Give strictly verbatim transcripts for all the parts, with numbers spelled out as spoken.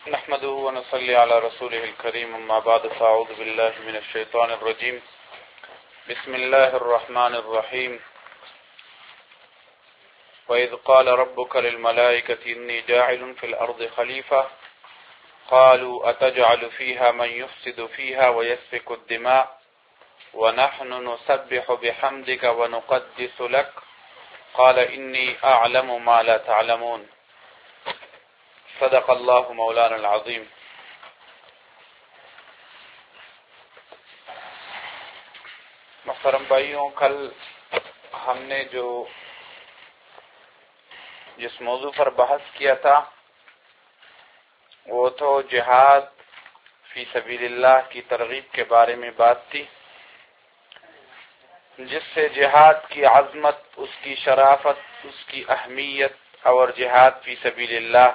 نحمده ونصلي على رسوله الكريم اما بعد فاعوذ بالله من الشيطان الرجيم بسم الله الرحمن الرحيم وإذ قال ربك للملائكة إني جاعل في الأرض خليفة قالوا أتجعل فيها من يفسد فيها ويسفك الدماء ونحن نسبح بحمدك ونقدس لك قال إني أعلم ما لا تعلمون صدق اللہ مولانا العظیم۔ محترم بھائیوں، کل ہم نے جو جس موضوع پر بحث کیا تھا وہ تو جہاد فی سبیل اللہ کی ترغیب کے بارے میں بات تھی، جس سے جہاد کی عظمت، اس کی شرافت، اس کی اہمیت اور جہاد فی سبیل اللہ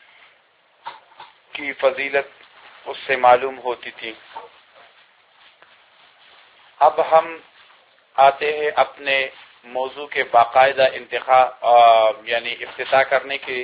کی فضیلت اس سے معلوم ہوتی تھی۔ اب ہم آتے ہیں اپنے موضوع کے باقاعدہ انتخاب یعنی افتتاح کرنے کے۔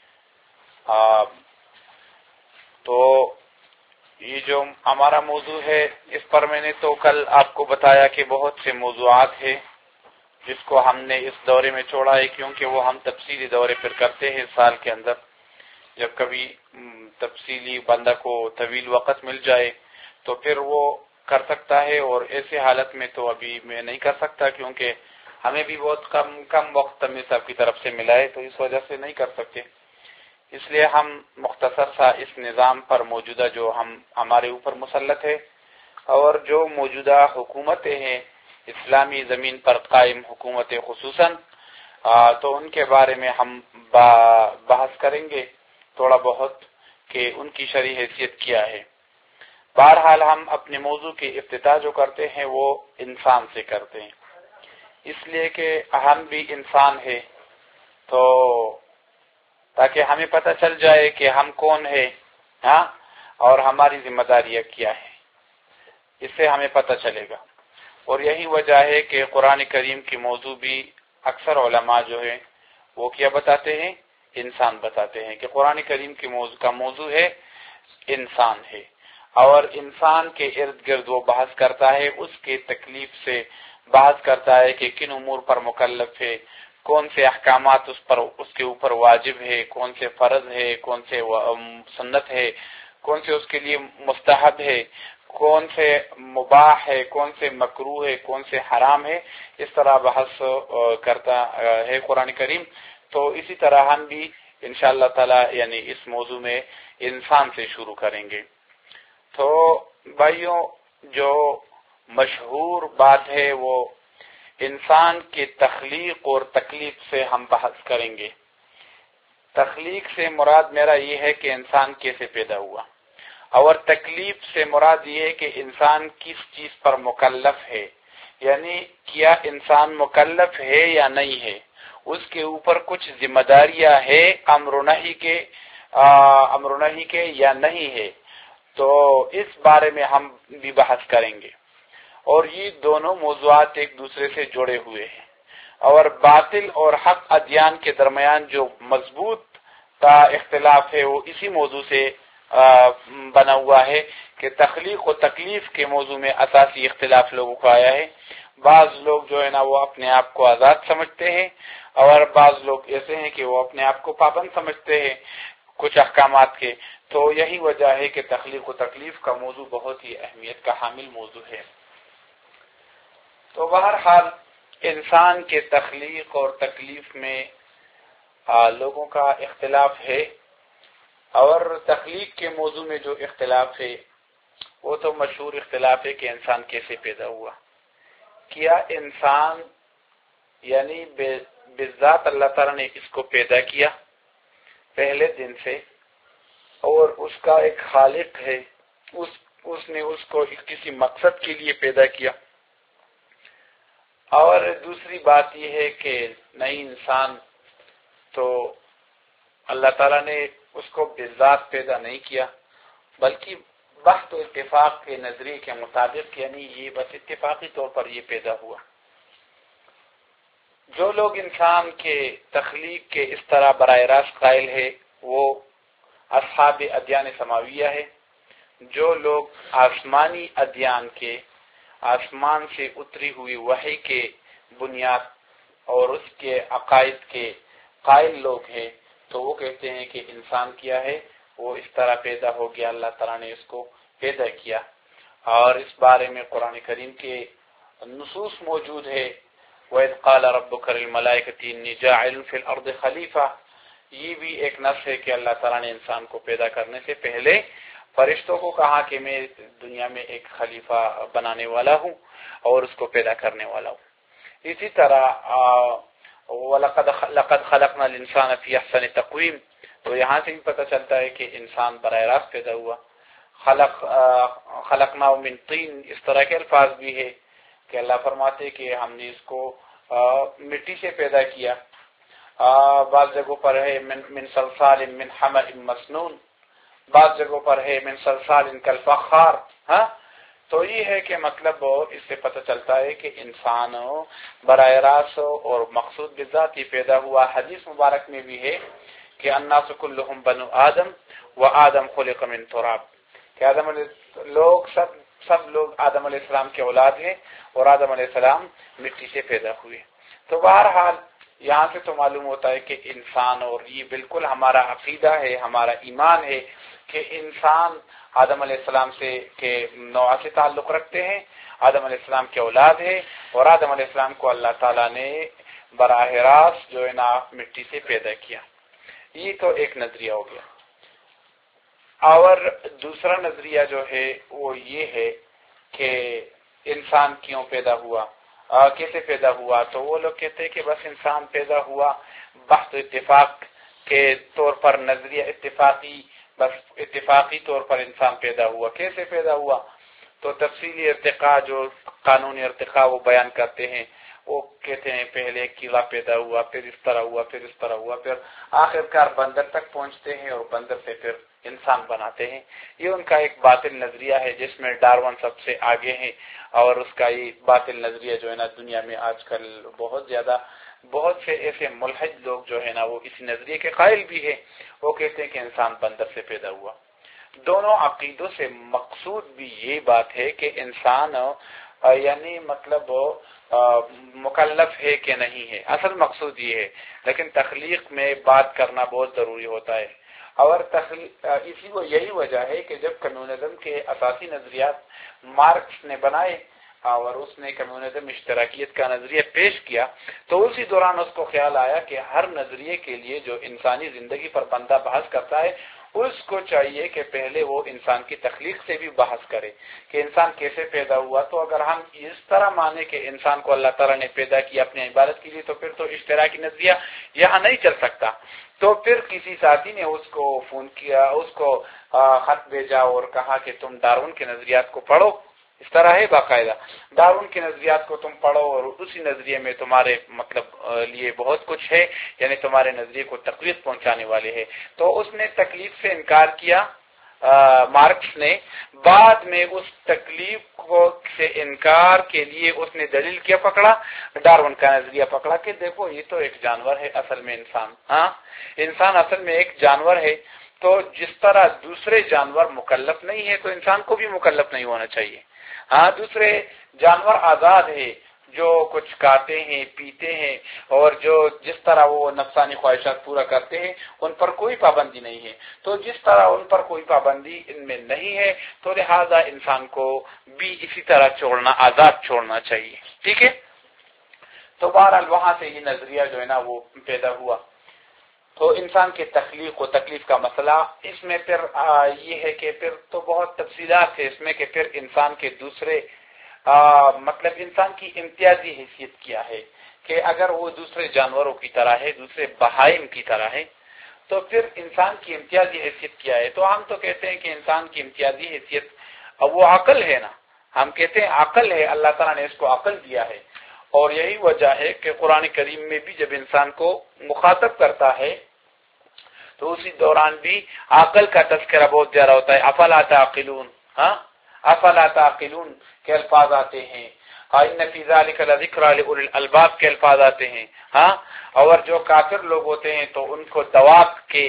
تو یہ جو ہمارا موضوع ہے اس پر میں نے تو کل آپ کو بتایا کہ بہت سے موضوعات ہیں جس کو ہم نے اس دورے میں چھوڑا ہے، کیونکہ وہ ہم تفصیلی دورے پر کرتے ہیں سال کے اندر۔ جب کبھی تفصیلی بندہ کو طویل وقت مل جائے تو پھر وہ کر سکتا ہے، اور ایسے حالت میں تو ابھی میں نہیں کر سکتا، کیونکہ ہمیں بھی بہت کم کم وقت تمیر صاحب کی طرف سے ملا ہے، تو اس وجہ سے نہیں کر سکتے۔ اس لیے ہم مختصر سا اس نظام پر موجودہ جو ہم ہمارے اوپر مسلط ہے اور جو موجودہ حکومتیں ہیں اسلامی زمین پر قائم حکومتیں خصوصاً، تو ان کے بارے میں ہم بحث کریں گے تھوڑا بہت کہ ان کی شرعی حیثیت کیا ہے۔ بہرحال ہم اپنے موضوع کی افتتاح جو کرتے ہیں وہ انسان سے کرتے ہیں، اس لیے کہ ہم بھی انسان ہے، تو تاکہ ہمیں پتہ چل جائے کہ ہم کون ہیں ہاں اور ہماری ذمہ داریاں کیا ہے، اس سے ہمیں پتہ چلے گا۔ اور یہی وجہ ہے کہ قرآن کریم کی موضوع بھی اکثر علماء جو ہیں وہ کیا بتاتے ہیں، انسان بتاتے ہیں، کہ قرآن کریم کی موضوع کا موضوع ہے انسان ہے، اور انسان کے ارد گرد وہ بحث کرتا ہے، اس کے تکلیف سے بحث کرتا ہے کہ کن امور پر مکلف ہے، کون سے احکامات اس پر اس کے اوپر واجب ہے، کون سے فرض ہے، کون سے سنت ہے، کون سے اس کے لیے مستحب ہے، کون سے مباح ہے، کون سے مکروہ ہے، کون سے حرام ہے۔ اس طرح بحث کرتا ہے قرآن کریم۔ تو اسی طرح ہم بھی انشاءاللہ تعالی یعنی اس موضوع میں انسان سے شروع کریں گے۔ تو بھائیوں، جو مشہور بات ہے وہ انسان کی تخلیق اور تکلیف سے ہم بحث کریں گے۔ تخلیق سے مراد میرا یہ ہے کہ انسان کیسے پیدا ہوا، اور تکلیف سے مراد یہ ہے کہ انسان کس چیز پر مکلف ہے، یعنی کیا انسان مکلف ہے یا نہیں ہے، اس کے اوپر کچھ ذمہ داریاں ہے امر و نہی کے امر و نہی کے یا نہیں ہے۔ تو اس بارے میں ہم بھی بحث کریں گے، اور یہ دونوں موضوعات ایک دوسرے سے جڑے ہوئے ہیں، اور باطل اور حق ادیان کے درمیان جو مضبوط کا اختلاف ہے وہ اسی موضوع سے بنا ہوا ہے کہ تخلیق و تکلیف کے موضوع میں اساسی اختلاف لوگوں کا آیا ہے۔ بعض لوگ جو ہے نا وہ اپنے آپ کو آزاد سمجھتے ہیں، اور بعض لوگ ایسے ہیں کہ وہ اپنے آپ کو پابند سمجھتے ہیں کچھ احکامات کے۔ تو یہی وجہ ہے کہ تخلیق و تکلیف کا موضوع بہت ہی اہمیت کا حامل موضوع ہے۔ تو بہرحال انسان کے تخلیق اور تکلیف میں لوگوں کا اختلاف ہے، اور تخلیق کے موضوع میں جو اختلاف ہے وہ تو مشہور اختلاف ہے کہ انسان کیسے پیدا ہوا۔ کیا انسان یعنی بالذات اللہ تعالیٰ نے اس کو پیدا کیا پہلے دن سے، اور اس کا ایک خالق ہے، اس اس نے اس کو کسی مقصد کے لیے پیدا کیا، اور دوسری بات یہ ہے کہ نئی انسان تو اللہ تعالیٰ نے اس کو بالذات پیدا نہیں کیا، بلکہ بحث و اتفاق کے نظریے کے مطابق یعنی یہ بس اتفاقی طور پر یہ پیدا ہوا۔ جو لوگ انسان کے تخلیق کے اس طرح براہ راست قائل ہے وہ اصحاب ادیان سماویہ ہے، جو لوگ آسمانی ادیان کے، آسمان سے اتری ہوئی وحی کے بنیاد اور اس کے عقائد کے قائل لوگ ہیں، تو وہ کہتے ہیں کہ انسان کیا ہے، وہ اس طرح پیدا ہو گیا، اللہ تعالیٰ نے اس کو پیدا کیا۔ اور اس بارے میں قرآن کریم کے نصوص موجود ہے، وَإِذْ قَالَ رَبُّكَ لِلْمَلَائِكَةِ إِنِّي جَاعِلٌ فِي الْأَرْضِ خَلِيفَةً، یہ بھی ایک نص ہے کہ اللہ تعالیٰ نے انسان کو پیدا کرنے سے پہلے فرشتوں کو کہا کہ میں دنیا میں ایک خلیفہ بنانے والا ہوں اور اس کو پیدا کرنے والا ہوں۔ اسی طرح وَلَقَدْ لَقَدْ خَلَقْنَا الْإِنسَانَ فِي أَحْسَنِ تَقْوِيمٍ، تو یہاں سے بھی پتہ چلتا ہے کہ انسان براہ راست پیدا ہوا۔ خلق خلقنا من طین، اس طرح کے الفاظ بھی ہے کہ اللہ فرماتے کہ ہم نے اس کو مٹی سے پیدا کیا۔ بعض جگہوں پر ہے من من صلصال من حمأ مسنون، بعض جگہوں پر ہے من صلصال کالفخار۔ ہاں، تو یہ ہے کہ مطلب اس سے پتہ چلتا ہے کہ انسان براہ راست اور مقصود بذات ہی پیدا ہوا۔ حدیث مبارک میں بھی ہے کہ الناس کلہم بنو آدم و آدم خلق من تراب، کہ آدم علیہ لوگ سب سب لوگ آدم علیہ السلام کے اولاد ہیں اور آدم علیہ السلام مٹی سے پیدا ہوئے۔ تو بہرحال یہاں سے تو معلوم ہوتا ہے کہ انسان، اور یہ بالکل ہمارا عقیدہ ہے، ہمارا ایمان ہے کہ انسان آدم علیہ السلام سے کے نوع سے تعلق رکھتے ہیں، آدم علیہ السلام کے اولاد ہے، اور آدم علیہ السلام کو اللہ تعالیٰ نے براہ راست جو ہے نا مٹی سے پیدا کیا۔ یہ تو ایک نظریہ ہو گیا۔ اور دوسرا نظریہ جو ہے وہ یہ ہے کہ انسان کیوں پیدا ہوا، کیسے پیدا ہوا، تو وہ لوگ کہتے ہیں کہ بس انسان پیدا ہوا بحث اتفاق کے طور پر، نظریہ اتفاقی، بس اتفاقی طور پر انسان پیدا ہوا۔ کیسے پیدا ہوا؟ تو تفصیلی ارتقاء، جو قانونی ارتقاء وہ بیان کرتے ہیں، وہ کہتے ہیں پہلے کیڑا پیدا ہوا، پھر اس طرح ہوا، پھر اس طرح ہوا، پھر آخر کار بندر تک پہنچتے ہیں اور بندر سے پھر انسان بناتے ہیں۔ یہ ان کا ایک باطل نظریہ ہے جس میں ڈارون سب سے آگے ہیں، اور اس کا یہ باطل نظریہ جو ہے نا دنیا میں آج کل بہت زیادہ، بہت سے ایسے ملحد لوگ جو ہے نا وہ اس نظریے کے قائل بھی ہیں، وہ کہتے ہیں کہ انسان بندر سے پیدا ہوا۔ دونوں عقیدوں سے مقصود بھی یہ بات ہے کہ انسان یعنی مطلب مکلف ہے کہ نہیں ہے، اصل مقصود یہ ہے، لیکن تخلیق میں بات کرنا بہت ضروری ہوتا ہے۔ اور اسی کو یہی وجہ ہے کہ جب کمیونزم کے اساسی نظریات مارکس نے بنائے اور اس نے کمیونزم اشتراکیت کا نظریہ پیش کیا، تو اسی دوران اس کو خیال آیا کہ ہر نظریے کے لیے جو انسانی زندگی پر بندہ بحث کرتا ہے، اس کو چاہیے کہ پہلے وہ انسان کی تخلیق سے بھی بحث کرے کہ انسان کیسے پیدا ہوا۔ تو اگر ہم اس طرح مانے کہ انسان کو اللہ تعالیٰ نے پیدا کیا اپنی عبادت کے لیے، تو پھر تو اشتراکی نظریہ یہاں نہیں چل سکتا۔ تو پھر کسی ساتھی نے اس کو فون کیا، اس کو خط بھیجا اور کہا کہ تم ڈارون کے نظریات کو پڑھو۔ اس طرح ہے باقاعدہ، ڈارون کے نظریات کو تم پڑھو اور اسی نظریے میں تمہارے مطلب لیے بہت کچھ ہے، یعنی تمہارے نظریے کو تقویت پہنچانے والے ہیں۔ تو اس نے تکلیف سے انکار کیا مارکس نے، بعد میں اس تکلیف کو سے انکار کے لیے اس نے دلیل کیا پکڑا، ڈارون کا نظریہ پکڑا کہ دیکھو یہ تو ایک جانور ہے اصل میں انسان، ہاں انسان اصل میں ایک جانور ہے، تو جس طرح دوسرے جانور مکلف نہیں ہے تو انسان کو بھی مکلف نہیں ہونا چاہیے۔ ہاں دوسرے جانور آزاد ہے، جو کچھ کھاتے ہیں پیتے ہیں اور جو جس طرح وہ نفسانی خواہشات پورا کرتے ہیں ان پر کوئی پابندی نہیں ہے، تو جس طرح ان پر کوئی پابندی ان میں نہیں ہے تو لہذا انسان کو بھی اسی طرح چھوڑنا، آزاد چھوڑنا چاہیے، ٹھیک ہے۔ تو بہرحال وہاں سے یہ نظریہ جو ہے نا وہ پیدا ہوا۔ تو انسان کے تخلیق و تکلیف کا مسئلہ اس میں پھر یہ ہے کہ پھر تو بہت تفصیلات ہے اس میں کہ پھر انسان کے دوسرے آ, مطلب انسان کی امتیازی حیثیت کیا ہے، کہ اگر وہ دوسرے جانوروں کی طرح ہے، دوسرے بہائم کی طرح ہے، تو پھر انسان کی امتیازی حیثیت کیا ہے۔ تو ہم تو کہتے ہیں کہ انسان کی امتیازی حیثیت وہ عقل ہے نا، ہم کہتے ہیں عقل ہے، اللہ تعالیٰ نے اس کو عقل دیا ہے، اور یہی وجہ ہے کہ قرآن کریم میں بھی جب انسان کو مخاطب کرتا ہے تو اسی دوران بھی عقل کا تذکرہ بہت زیادہ ہوتا ہے۔ افلا تعقلون، ہاں افلا تعقلون کے الفاظ آتے ہیں، ان فی ذلک لذکری لاولی الالباب کے الفاظ آتے ہیں، ہاں اور جو کافر لوگ ہوتے ہیں تو ان کو دواب کے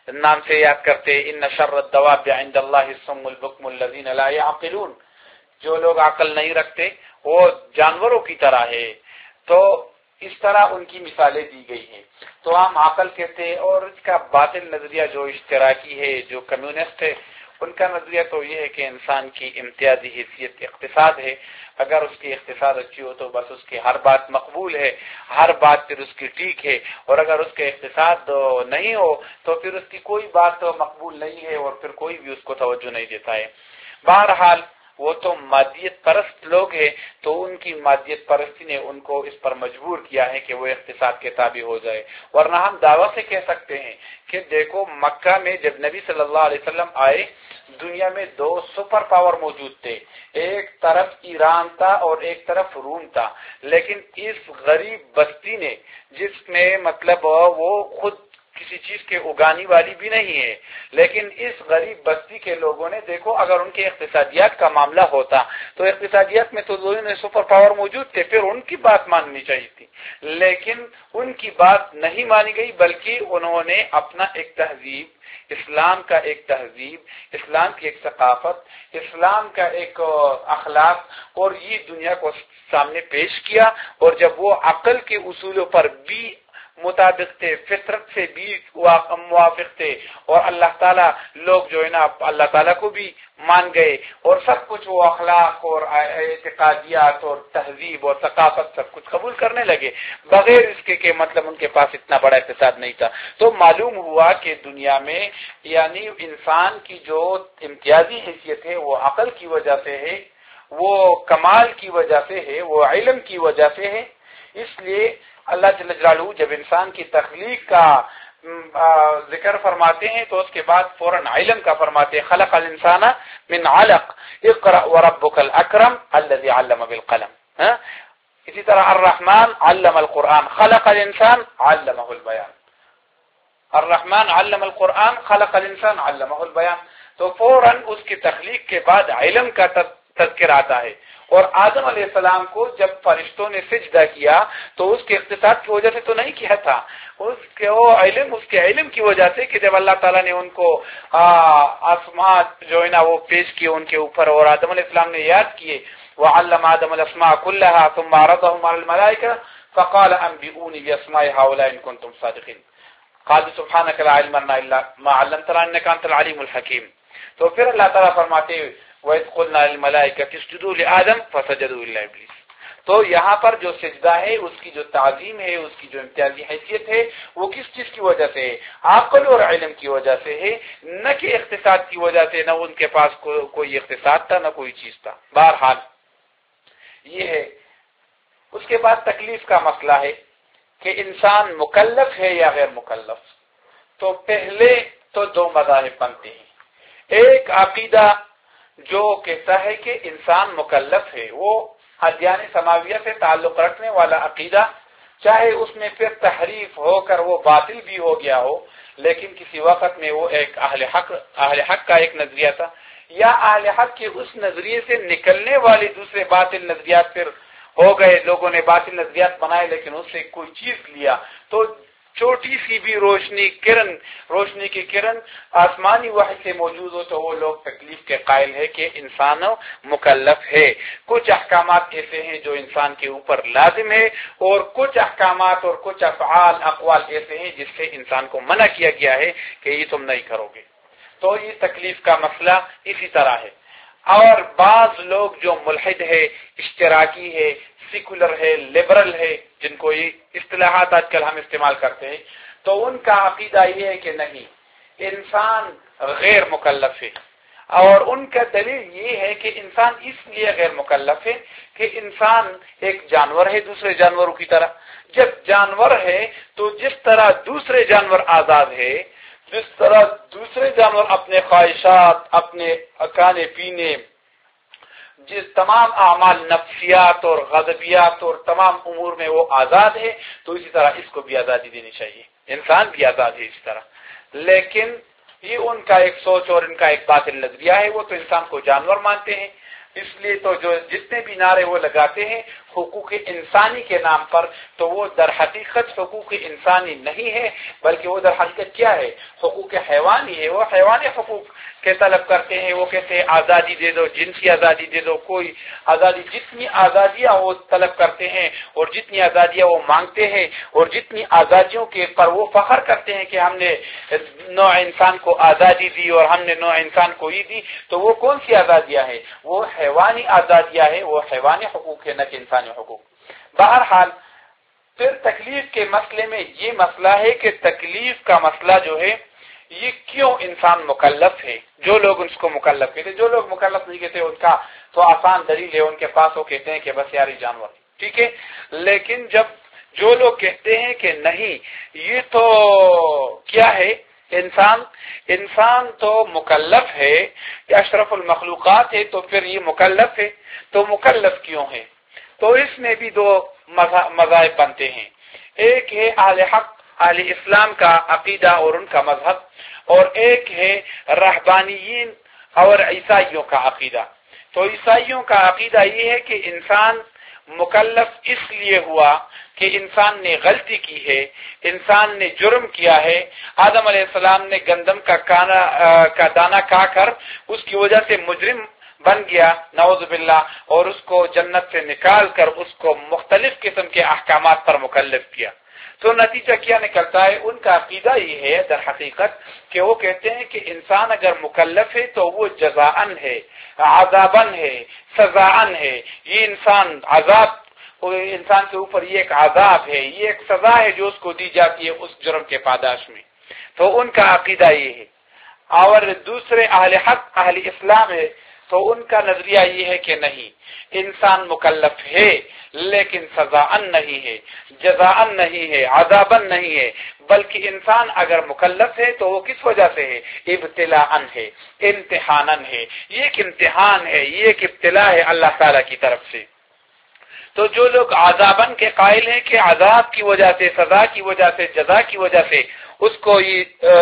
نام سے یاد کرتے، ان شر الدواب عند اللہ الصم البکم الذین لا یعقلون، جو لوگ عقل نہیں رکھتے وہ جانوروں کی طرح ہے. تو اس طرح ان کی مثالیں دی گئی ہیں. تو ہم عقل کہتے ہیں، اور اس کا باطل نظریہ جو اشتراکی ہے، جو کمیونسٹ ہے، ان کا نظریہ تو یہ ہے کہ انسان کی امتیازی حیثیت اقتصاد ہے. اگر اس کی اقتصاد اچھی ہو تو بس اس کی ہر بات مقبول ہے، ہر بات پھر اس کی ٹھیک ہے، اور اگر اس کے اقتصاد نہیں ہو تو پھر اس کی کوئی بات مقبول نہیں ہے، اور پھر کوئی بھی اس کو توجہ نہیں دیتا ہے. بہرحال وہ تو مادیت پرست لوگ ہیں، تو ان کی مادیت پرستی نے ان کو اس پر مجبور کیا ہے کہ وہ اقتصاد کے تابع ہو جائے. ورنہ ہم دعویٰ سے کہہ سکتے ہیں کہ دیکھو، مکہ میں جب نبی صلی اللہ علیہ وسلم آئے، دنیا میں دو سپر پاور موجود تھے، ایک طرف ایران تھا اور ایک طرف روم تھا. لیکن اس غریب بستی نے، جس میں مطلب وہ خود کسی چیز کے اگانے والی بھی نہیں ہے، لیکن اس غریب بستی کے لوگوں نے دیکھو، اگر ان کے اقتصادیات کا معاملہ ہوتا تو اقتصادیات میں تو دونوں سپر پاور موجود تھے، پھر ان کی بات ماننی چاہیے تھی. لیکن ان کی بات نہیں مانی گئی، بلکہ انہوں نے اپنا ایک تہذیب، اسلام کا ایک تہذیب، اسلام کی ایک ثقافت، اسلام کا ایک اخلاق، اور یہ دنیا کو سامنے پیش کیا. اور جب وہ عقل کے اصولوں پر بھی مطابق تھے، فطرت سے بھی موافق تھے، اور اللہ تعالیٰ لوگ جو ہے نا اللہ تعالیٰ کو بھی مان گئے، اور سب کچھ وہ اخلاق اور اعتقادیات اور تہذیب اور ثقافت سب کچھ قبول کرنے لگے، بغیر اس کے کہ مطلب ان کے پاس اتنا بڑا اقتصاد نہیں تھا. تو معلوم ہوا کہ دنیا میں یعنی انسان کی جو امتیازی حیثیت ہے وہ عقل کی وجہ سے ہے، وہ کمال کی وجہ سے ہے، وہ علم کی وجہ سے ہے. اس لیے اللہ جل جلالہ جب انسان کی تخلیق کا ذکر فرماتے ہیں تو اس کے بعد فوراً علم کا فرماتے ہیں، خلق الانسان من علق اقرأ وربک الاکرم الذی علم بالقلم. اسی طرح الرحمن علم القرآن خلق الانسان علمہ البیان. الرحمن علم القرآن خلق الانسان علمہ البیان. تو فوراً اس کی تخلیق کے بعد علم کا تذکر آتا ہے. اور آدم علیہ السلام کو جب فرشتوں نے سجدہ کیا تو اس کے اقتصاد کی وجہ سے تو نہیں کیا تھا، اس کے وہ علم اس کے علم کی وجہ سے کہ جب اللہ تعالیٰ نے ان کو آسماء جو ہے نا وہ پیش کیے ان کے اوپر، اور آدم علیہ السلام نے یاد کیے، وعلم آدم الاسماء كلها ثم عرضهم على الملائكة فقال انبئوني باسماء هؤلاء ان كنتم صادقين قالوا سبحانك لا علم لنا الا ما علمتنا انك انت العليم الحكيم. تو پھر اللہ تعالیٰ فرماتے وَإِذْ قُلْنَا لِلْمَلَائِكَةِ اسْجُدُوا لِآدَمَ فَسَجَدُوا إِلَّا إِبْلِيسَ. تو یہاں پر جو سجدہ ہے، اس کی جو تعظیم ہے، اس کی جو امتیازی حیثیت ہے، وہ کس چیز کی وجہ سے ہے؟ عقل اور علم کی وجہ سے ہے، نہ کہ اقتصاد کی وجہ سے. نہ ان کے پاس کو, کوئی اقتصاد تھا، نہ کوئی چیز تھا. بہرحال یہ ہے. اس کے بعد تکلیف کا مسئلہ ہے کہ انسان مکلف ہے یا غیر مکلف. تو پہلے تو دو مذاہب بنتے ہیں. ایک عقیدہ جو کہتا ہے کہ انسان مکلف ہے، وہ ادیان سماویہ سے تعلق رکھنے والا عقیدہ، چاہے اس میں پھر تحریف ہو کر وہ باطل بھی ہو گیا ہو، لیکن کسی وقت میں وہ ایک اہل حق اہل حق کا ایک نظریہ تھا، یا اہل حق کے اس نظریے سے نکلنے والے دوسرے باطل نظریات پھر ہو گئے. لوگوں نے باطل نظریات بنائے لیکن اس سے کوئی چیز لیا. تو چھوٹی سی بھی روشنی کرن روشنی کی کرن آسمانی وحی سے موجود ہو تو وہ لوگ تکلیف کے قائل ہے کہ انسان مکلف ہے. کچھ احکامات ایسے ہیں جو انسان کے اوپر لازم ہے، اور کچھ احکامات اور کچھ افعال اقوال ایسے ہیں جس سے انسان کو منع کیا گیا ہے کہ یہ تم نہیں کرو گے. تو یہ تکلیف کا مسئلہ اسی طرح ہے. اور بعض لوگ جو ملحد ہے، اشتراکی ہے، سیکولر ہے، لبرل ہے، جن کو یہ اصطلاحات آج کل ہم استعمال کرتے ہیں، تو ان کا عقیدہ یہ ہے کہ نہیں، انسان غیر مکلف ہے. اور ان کا دلیل یہ ہے کہ انسان اس لیے غیر مکلف ہے کہ انسان ایک جانور ہے دوسرے جانوروں کی طرح. جب جانور ہے تو جس طرح دوسرے جانور آزاد ہے، جس طرح دوسرے جانور اپنے خواہشات، اپنے کھانے پینے، جس تمام اعمال نفسیات اور غضبیات اور تمام امور میں وہ آزاد ہے، تو اسی طرح اس کو بھی آزادی دینی چاہیے. انسان بھی آزاد ہے اسی طرح. لیکن یہ ان کا ایک سوچ اور ان کا ایک باطل نظریہ ہے. وہ تو انسان کو جانور مانتے ہیں، اس لیے تو جو جتنے بھی نعرے وہ لگاتے ہیں حقوق انسانی کے نام پر، تو وہ در حقیقت حقوق انسانی نہیں ہے، بلکہ وہ در حقیقت کیا ہے؟ حقوق حیوانی ہے۔ وہ حیوانی حقوق کے طلب کرتے ہیں، وہ کہتے ہیں آزادی دے دو، جنسی آزادی دے دو، کوئی آزادی، جتنی آزادیاں وہ طلب کرتے ہیں اور جتنی آزادیاں وہ مانگتے ہیں اور جتنی آزادیوں کے پر وہ فخر کرتے ہیں کہ ہم نے نوع انسان کو آزادی دی اور ہم نے نوع انسان کو یہ دی، تو وہ کون سی آزادیاں ہیں؟ وہ حیوانی آزادیاں ہیں، وہ حیوانی حقوق ہے، نہ کہ انسانی حقوق۔ بہرحال پھر تکلیف کے مسئلے میں یہ مسئلہ ہے کہ تکلیف کا مسئلہ جو ہے یہ کیوں انسان مکلف ہے؟ جو لوگ اس کو مکلف کہتے ہیں، جو لوگ مکلف نہیں کہتے ان کا تو آسان دلیل ہے ان کے پاس، وہ کہتے ہیں کہ بس یار یہ جانور، ٹھیک ہے۔ لیکن جب جو لوگ کہتے ہیں کہ نہیں یہ تو کیا ہے، انسان انسان تو مکلف ہے، کہ اشرف المخلوقات ہے، تو پھر یہ مکلف ہے، تو مکلف کیوں ہے؟ تو اس میں بھی دو مذاہب بنتے ہیں۔ ایک ہے اہل حق اہل اسلام کا عقیدہ اور ان کا مذہب، اور ایک ہے رہبانیین اور عیسائیوں کا عقیدہ۔ تو عیسائیوں کا عقیدہ یہ ہے کہ انسان مکلف اس لیے ہوا کہ انسان نے غلطی کی ہے، انسان نے جرم کیا ہے۔ آدم علیہ السلام نے گندم کا کانا کا دانہ کھا کر اس کی وجہ سے مجرم بن گیا، نعوذ باللہ، اور اس کو جنت سے نکال کر اس کو مختلف قسم کے احکامات پر مکلف کیا۔ تو نتیجہ کیا نکلتا ہے؟ ان کا عقیدہ یہ ہے در حقیقت کہ وہ کہتے ہیں کہ انسان اگر مکلف ہے تو وہ جزاءً ہے، عذاباً ہے، سزاءً ہے۔ یہ انسان عذاب، انسان کے اوپر یہ ایک عذاب ہے، یہ ایک سزا ہے جو اس کو دی جاتی ہے اس جرم کے پاداش میں۔ تو ان کا عقیدہ یہ ہے۔ اور دوسرے اہل حق اہل اسلام ہے، تو ان کا نظریہ یہ ہے کہ نہیں، انسان مکلف ہے لیکن سزاءً نہیں ہے، جزاءً نہیں ہے، عذاباً نہیں ہے، بلکہ انسان اگر مکلف ہے تو وہ کس وجہ سے ہے؟ ابتلاءً ہے، امتحاناً ہے۔ یہ ایک امتحان ہے، یہ ایک ابتلاء ہے اللہ تعالی کی طرف سے۔ تو جو لوگ عذاباً کے قائل ہیں کہ عذاب کی وجہ سے، سزا کی وجہ سے، جزا کی وجہ سے اس کو یہ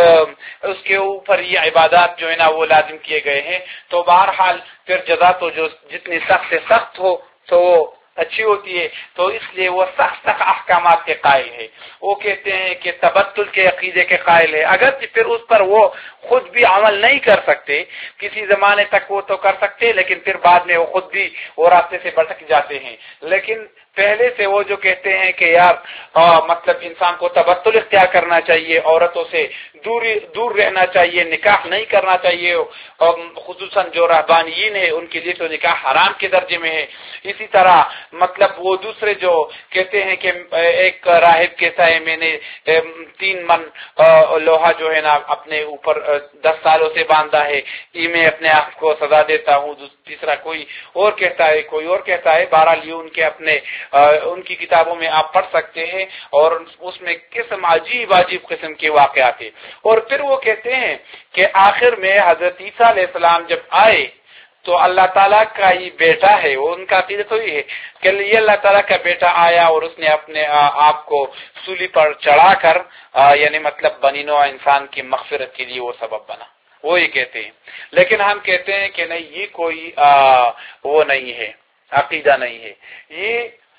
اس کے اوپر یہ عبادات جو ہے نا وہ لازم کیے گئے ہیں، تو بہرحال پھر جزا تو جو جتنی سخت سے سخت ہو تو وہ اچھی ہوتی ہے، تو اس لیے وہ سخت سخت احکامات کے قائل ہے۔ وہ کہتے ہیں کہ تبتل کے عقیدے کے قائل ہے، اگر پھر اس پر وہ خود بھی عمل نہیں کر سکتے، کسی زمانے تک وہ تو کر سکتے لیکن پھر بعد میں وہ خود بھی وہ راستے سے بھٹک جاتے ہیں۔ لیکن پہلے سے وہ جو کہتے ہیں کہ یار مطلب انسان کو تبتل اختیار کرنا چاہیے، عورتوں سے دوری دور رہنا چاہیے، نکاح نہیں کرنا چاہیے، اور خصوصاً جو رہبانیین ہے ان کے لیے تو نکاح حرام کے درجے میں ہے۔ اسی طرح مطلب وہ دوسرے جو کہتے ہیں کہ ایک راہب کہتا ہے میں نے تین من لوہا جو ہے نا اپنے اوپر دس سالوں سے باندھا ہے، یہ میں اپنے آپ کو سزا دیتا ہوں۔ تیسرا کوئی اور کہتا ہے، کوئی اور کہتا ہے، بہرحال یہ ان کے اپنے ان کی کتابوں میں آپ پڑھ سکتے ہیں، اور اس میں قسم عجیب عجیب قسم کے واقعات ہیں۔ اور پھر وہ کہتے ہیں کہ آخر میں حضرت عیسیٰ علیہ السلام جب آئے تو اللہ تعالیٰ کا یہ بیٹا ہے، وہ ان کا عقیدہ تو یہ ہے کہ یہ اللہ تعالیٰ کا بیٹا آیا اور اس نے اپنے آپ کو سولی پر چڑھا کر یعنی مطلب بنی نوع انسان کی مغفرت کے لیے وہ سبب بنا، وہ یہ کہتے ہیں۔ لیکن ہم کہتے ہیں کہ نہیں، یہ کوئی وہ نہیں ہے، عقیدہ نہیں ہے، یہ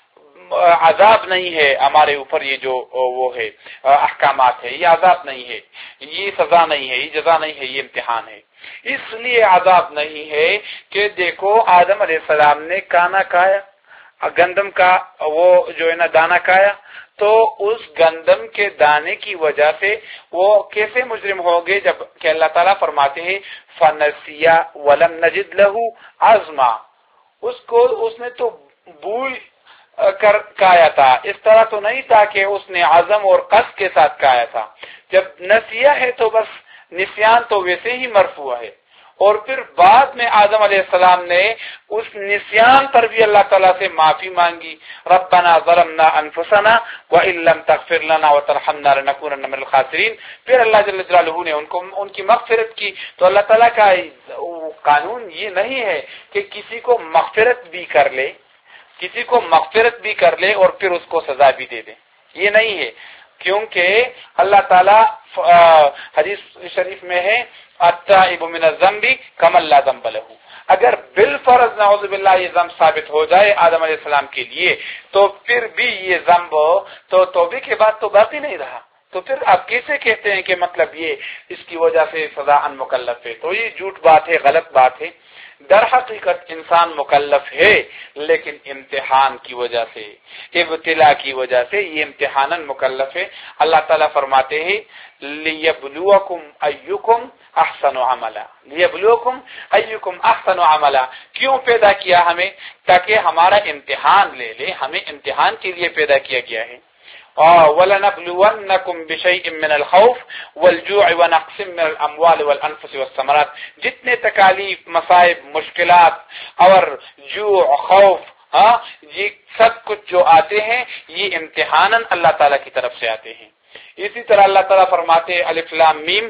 عذاب نہیں ہے ہمارے اوپر، یہ جو وہ ہے احکامات ہے، یہ عذاب نہیں ہے، یہ سزا نہیں ہے، یہ جزا نہیں ہے، یہ امتحان ہے۔ اس لیے عذاب نہیں ہے کہ دیکھو آدم علیہ السلام نے کانا کھایا، گندم کا وہ جو ہے نا دانا کھایا، تو اس گندم کے دانے کی وجہ سے وہ کیسے مجرم ہو گئے، جب کہ اللہ تعالیٰ فرماتے ہیں فَنَسِيَ وَلَمْ نَجِدْ لَهُ عَزْمًا، اس کو اس نے تو بوئی کر کھایا تھا، اس طرح تو نہیں تھا کہ اس نے عزم اور قصد کے ساتھ کھایا تھا۔ جب نسیہ ہے تو بس نسیان تو ویسے ہی مرفوع ہے، اور پھر بعد میں آدم علیہ السلام نے اس نسیان پر بھی اللہ تعالیٰ سے معافی مانگی، ربنا ظلمنا انفسنا وان لم تغفر لنا وترحمنا لنكونن من الخاسرین۔ پھر اللہ جل جلالہ نے ان کو ان کی مغفرت کی۔ تو اللہ تعالیٰ کا قانون یہ نہیں ہے کہ کسی کو مغفرت بھی کر لے، کسی کو مغفرت بھی کر لے اور پھر اس کو سزا بھی دے دے، یہ نہیں ہے، کیونکہ اللہ تعالیٰ حدیث شریف میں ہے التائب من الذنب کمن لا ذنب له، اگر بالفرض نعوذ باللہ یہ ذنب ثابت ہو جائے آدم علیہ السلام کے لیے تو پھر بھی یہ ذنب تو توبے کے بعد تو باقی نہیں رہا، تو پھر آپ کیسے کہتے ہیں کہ مطلب یہ اس کی وجہ سے سزا ان مکلف ہے؟ تو یہ جھوٹ بات ہے، غلط بات ہے۔ در حقیقت انسان مکلف ہے، لیکن امتحان کی وجہ سے، ابتلا کی وجہ سے یہ امتحاناً مکلف ہے۔ اللہ تعالیٰ فرماتے ہیں لیبلوکم ایکم احسن عملا، لیبلوکم ایکم احسن عملا، کیوں پیدا کیا ہمیں؟ تاکہ ہمارا امتحان لے لے، ہمیں امتحان کے لیے پیدا کیا گیا ہے۔ وَلَنَبْلُوَنَّكُمْ بِشَيْءٍ مِّنَ الْخَوْفِ وَالْجُوعِ وَنَقْصٍ مِّنَ الْأَمْوَالِ وَالْأَنفُسِ وَالثَّمَرَاتِ، جتنے تکالیف، مصائب، مشکلات اور جوع، خوف، ہاں یہ سب کچھ جو آتے ہیں یہ امتحاناً اللہ تعالیٰ کی طرف سے آتے ہیں۔ اسی طرح اللہ تعالیٰ فرماتے ہیں الف لام میم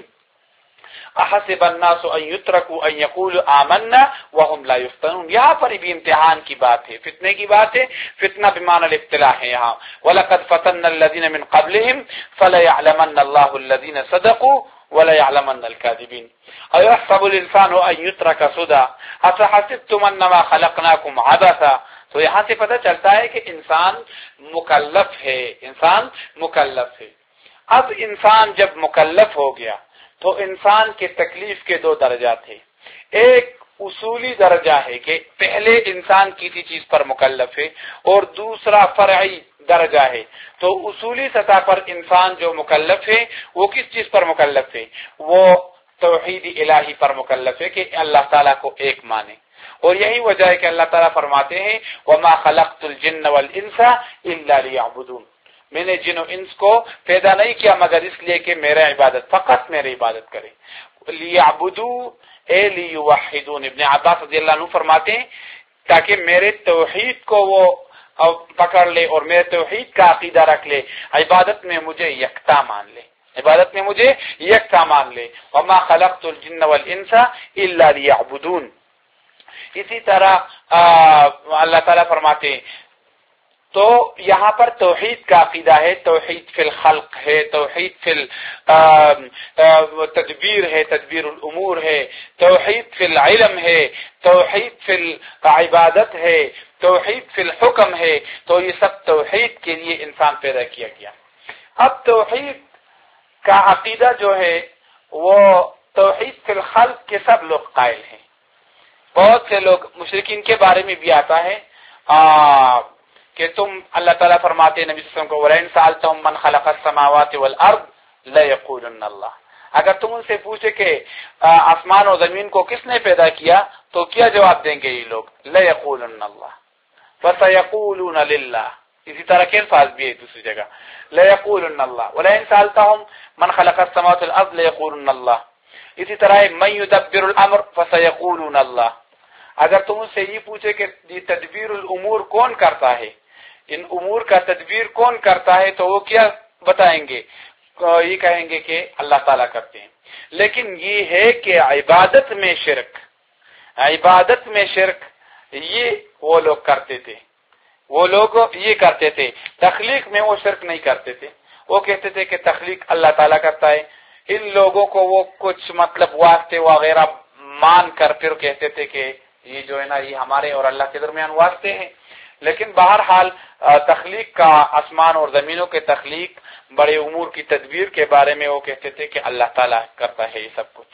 احسب الناس ان يتركوا ان يقولوا آمنا وهم لا يفتنون، یہاں پر بھی امتحان کی بات ہے، فتنے کی بات ہے، فتنہ بمعنی الابتلاء ہے یہاں۔ وَلَقَدْ فَتَنَّا الَّذِينَ مِنْ قَبْلِهِمْ فَلَيَعْلَمَنَّ اللَّهُ الَّذِينَ صَدَقُوا وَلَيَعْلَمَنَّ الْكَاذِبِينَ أَيَحْسَبُ الْإِنسَانُ أَن يُتْرَكَ سُدًى أَفَحَسِبْتُمْ أَنَّمَا خَلَقْنَاكُمْ عَبَثًا، تو یہاں سے پتہ چلتا ہے کہ انسان مکلف ہے، انسان مکلف ہے۔ اب انسان جب مکلف ہو گیا تو انسان کے تکلیف کے دو درجات ہیں، ایک اصولی درجہ ہے کہ پہلے انسان کسی چیز پر مکلف ہے، اور دوسرا فرعی درجہ ہے۔ تو اصولی سطح پر انسان جو مکلف ہے وہ کس چیز پر مکلف ہے؟ وہ توحید الہی پر مکلف ہے کہ اللہ تعالیٰ کو ایک مانے، اور یہی وجہ ہے کہ اللہ تعالیٰ فرماتے ہیں وَمَا خَلَقْتُ الْجِنَّ وَالْإِنسَ إِلَّا لِيَعْبُدُونَ، میں نے جن و انس کو پیدا نہیں کیا مگر اس لیے کہ میرا عبادت، فقط میری عبادت کرے۔ لیعبدو اے لیوحدون، ابن عباس رضی اللہ عنہ فرماتے ہیں تاکہ میرے توحید کو وہ پکڑ لے اور میرے توحید کا عقیدہ رکھ لے، عبادت میں مجھے یکتا مان لے، عبادت میں مجھے یکتا مان لے۔ وما خلقت الجن والانس الا لیعبدون۔ اسی طرح اللہ تعالیٰ فرماتے ہیں تو یہاں پر توحید کا عقیدہ ہے، توحید فی الخلق ہے، توحید فی التدبیر ہے، تدبیر الامور ہے، توحید فی العلم ہے، توحید فی العبادت ہے، توحید فی الحکم ہے۔ تو یہ سب توحید کے لیے انسان پیدا کیا گیا۔ اب توحید کا عقیدہ جو ہے وہ توحید فی الخلق کے سب لوگ قائل ہیں، بہت سے لوگ، مشرکین کے بارے میں بھی آتا ہے آ کہ تم، اللہ تعالیٰ فرماتے ہیں نبی صلی اللہ علیہ وسلم کو وَلَئِن سَأَلْتَهُم مَّنْ خَلَقَ السَّمَاوَاتِ وَالْأَرْضَ لَيَقُولُنَّ اللَّهُ، اگر تم ان سے پوچھے کہ آسمان اور زمین کو کس نے پیدا کیا تو کیا جواب دیں گے یہ لوگ؟ لَيَقُولُنَّ اللَّهُ فَسَيَقُولُونَ لِلَّهِ۔ اسی طرح کے الفاظ بھی ہے دوسری جگہ لَيَقُولُنَّ اللَّهُ وَلَئِن سَأَلْتَهُم مَّنْ خَلَقَ السَّمَاوَاتِ وَالْأَرْضَ لَيَقُولُنَّ اللَّهُ۔ اسی طرح مَن يُدَبِّرُ الْأَمْرَ فَسَيَقُولُونَ اللَّهُ، اگر تم ان سے یہ پوچھے کہ یہ تدبیر الامور کون کرتا ہے، ان امور کا تدبیر کون کرتا ہے، تو وہ کیا بتائیں گے؟ یہ کہیں گے کہ اللہ تعالیٰ کرتے ہیں۔ لیکن یہ ہے کہ عبادت میں شرک، عبادت میں شرک یہ وہ لوگ کرتے تھے، وہ لوگ یہ کرتے تھے۔ تخلیق میں وہ شرک نہیں کرتے تھے، وہ کہتے تھے کہ تخلیق اللہ تعالیٰ کرتا ہے۔ ان لوگوں کو وہ کچھ مطلب واسطے وغیرہ مان کر پھر کہتے تھے کہ یہ جو ہے نا یہ ہمارے اور اللہ کے درمیان واسطے ہیں۔ لیکن بہرحال تخلیق کا، آسمان اور زمینوں کے تخلیق، بڑے امور کی تدبیر کے بارے میں وہ کہتے تھے کہ اللہ تعالیٰ کرتا ہے یہ سب کچھ۔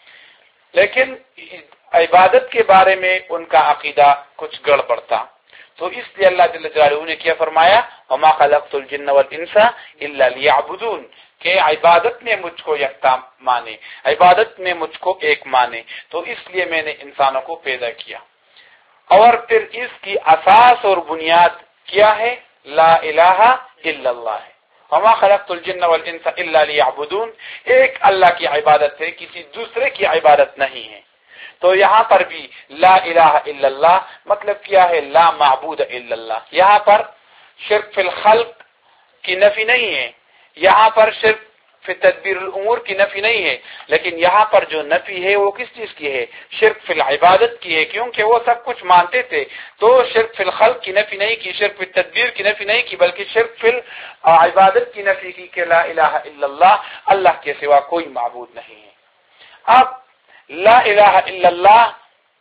لیکن عبادت کے بارے میں ان کا عقیدہ کچھ گڑبڑ تھا، تو اس لیے اللہ جل جلالہ نے کیا فرمایا وما خلقت الجن والانس الا لیعبدون، کہ عبادت میں مجھ کو یکتا مانے، عبادت میں مجھ کو ایک مانے، تو اس لیے میں نے انسانوں کو پیدا کیا۔ اور پھر اس کی اساس اور بنیاد کیا ہے؟ لا الہ الا اللہ ہے۔ وما خلقت الجن والانس الا لیعبدون، ایک اللہ کی عبادت ہے، کسی دوسرے کی عبادت نہیں ہے۔ تو یہاں پر بھی لا الہ الا اللہ مطلب کیا ہے؟ لا معبود الا اللہ۔ یہاں پر شرک فی الخلق کی نفی نہیں ہے، یہاں پر شرک فی تدبیر الامور کی نفی نہیں ہے، لیکن یہاں پر جو نفی ہے وہ کس چیز کی ہے؟ شرک فی العبادت کی ہے، کیونکہ وہ سب کچھ مانتے تھے۔ تو شرک فی الخلق کی نفی نہیں کی، شرک فی تدبیر کی نفی نہیں کی، بلکہ شرک فی العبادت کی نفی کی کہ لا الہ الا اللہ، اللہ کے سوا کوئی معبود نہیں ہے۔ اب لا الہ الا اللہ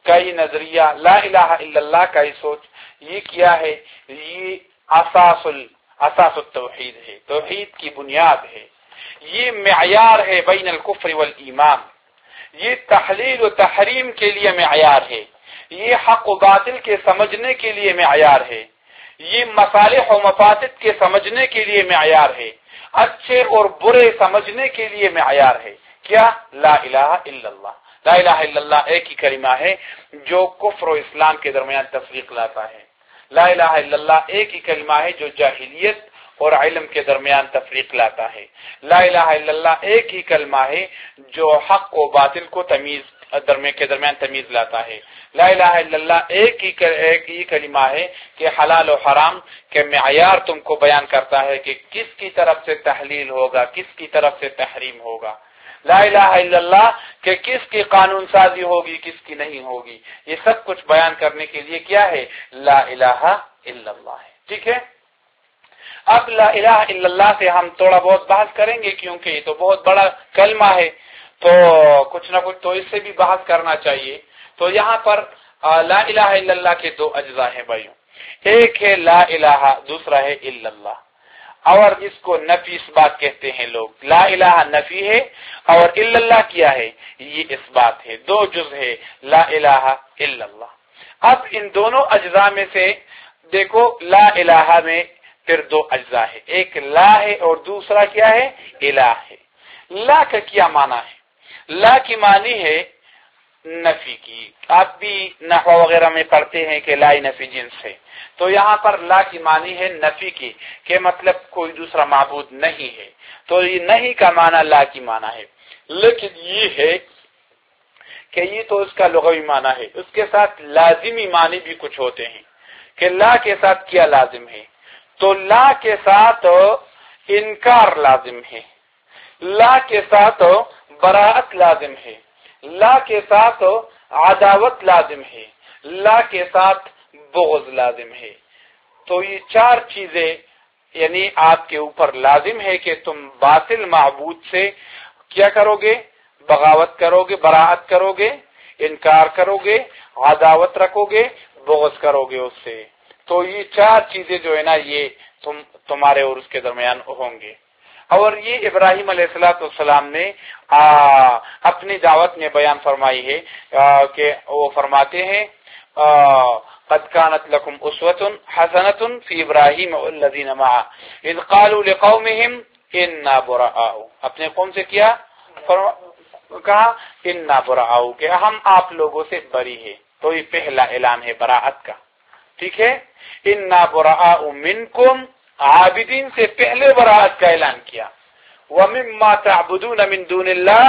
کا یہ نظریہ، لا الہ الا اللہ کا یہ سوچ، یہ کیا ہے؟ یہ اساس ال اساس التوحید ہے، توحید کی بنیاد ہے، یہ معیار ہے بین الکفر والایمان، یہ تحلیل و تحریم کے لیے معیار ہے، یہ حق و باطل کے سمجھنے کے لیے معیار ہے، یہ مصالح و مفاسد کے سمجھنے کے لیے معیار ہے، اچھے اور برے سمجھنے کے لیے معیار ہے۔ کیا؟ لا الہ الا اللہ۔ لا الہ الا اللہ ایک ہی کلمہ ہے جو کفر و اسلام کے درمیان تفریق لاتا ہے۔ لا الہ الا اللہ ایک ہی کلمہ ہے جو جاہلیت اور علم کے درمیان تفریق لاتا ہے۔ لا الہ الا اللہ ایک ہی کلمہ ہے جو حق و باطل کو تمیز درمیان کے درمیان تمیز لاتا ہے۔ لا الہ الا اللہ ایک ہی ایک ہی کلمہ ہے کہ حلال و حرام کے معیار تم کو بیان کرتا ہے کہ کس کی طرف سے تحلیل ہوگا، کس کی طرف سے تحریم ہوگا۔ لا الہ الا اللہ کہ کس کی قانون سازی ہوگی، کس کی نہیں ہوگی، یہ سب کچھ بیان کرنے کے لیے کیا ہے؟ لا الہ الا اللہ ہے۔ ٹھیک ہے، اب لا الہ الا اللہ سے ہم تھوڑا بہت بحث کریں گے کیونکہ یہ تو بہت بڑا کلمہ ہے، تو کچھ نہ کچھ تو اس سے بھی بحث کرنا چاہیے۔ تو یہاں پر لا الہ الا اللہ کے دو اجزاء ہیں بھائیوں، ایک ہے لا الہ، دوسرا ہے الا اللہ، اور اس کو نفی اس بات کہتے ہیں لوگ۔ لا الہ نفی ہے اور الا اللہ کیا ہے؟ یہ اس بات ہے، دو جز ہے لا الہ الا اللہ۔ اب ان دونوں اجزاء میں سے دیکھو، لا الہ میں پھر دو اجزاء ہے، ایک لا ہے اور دوسرا کیا ہے؟ الہ ہے۔ لا کا کیا معنی ہے؟ لا کی معنی ہے نفی کی، آپ بھی نحو وغیرہ میں پڑھتے ہیں کہ لا نفی جنس ہے، تو یہاں پر لا کی معنی ہے نفی کی، کہ مطلب کوئی دوسرا معبود نہیں ہے، تو یہ نہیں کا معنی لا کی معنی ہے۔ لیکن یہ ہے کہ یہ تو اس کا لغوی معنی ہے، اس کے ساتھ لازمی معنی بھی کچھ ہوتے ہیں کہ لا کے ساتھ کیا لازم ہے، تو لا کے ساتھ انکار لازم ہے، لا کے ساتھ براءت لازم ہے، لا کے ساتھ عداوت لازم ہے، لا کے ساتھ بغض لازم ہے۔ تو یہ چار چیزیں یعنی آپ کے اوپر لازم ہے کہ تم باطل معبود سے کیا کرو گے؟ بغاوت کرو گے، براءت کرو گے، انکار کرو گے، عداوت رکھو گے، بغض کرو گے اس سے۔ تو یہ چار چیزیں جو ہے نا یہ تم تمہارے اور اس کے درمیان ہوں گے۔ اور یہ ابراہیم علیہ الصلوۃ والسلام نے اپنی دعوت میں بیان فرمائی ہے کہ وہ فرماتے ہیں قد كانت لكم اسوة حسنة في ابراہیم والذین معه اذ قالوا لقومهم انا براء، اپنے قوم سے کیا کہا؟ انا براء، کہ ہم آپ لوگوں سے بری ہے، تو یہ پہلا اعلان ہے براءت کا۔ ٹھیک ہے، انا براء منکم، عابدین سے پہلے براءت کا اعلان کیا، ومما تعبدون من دون اللہ،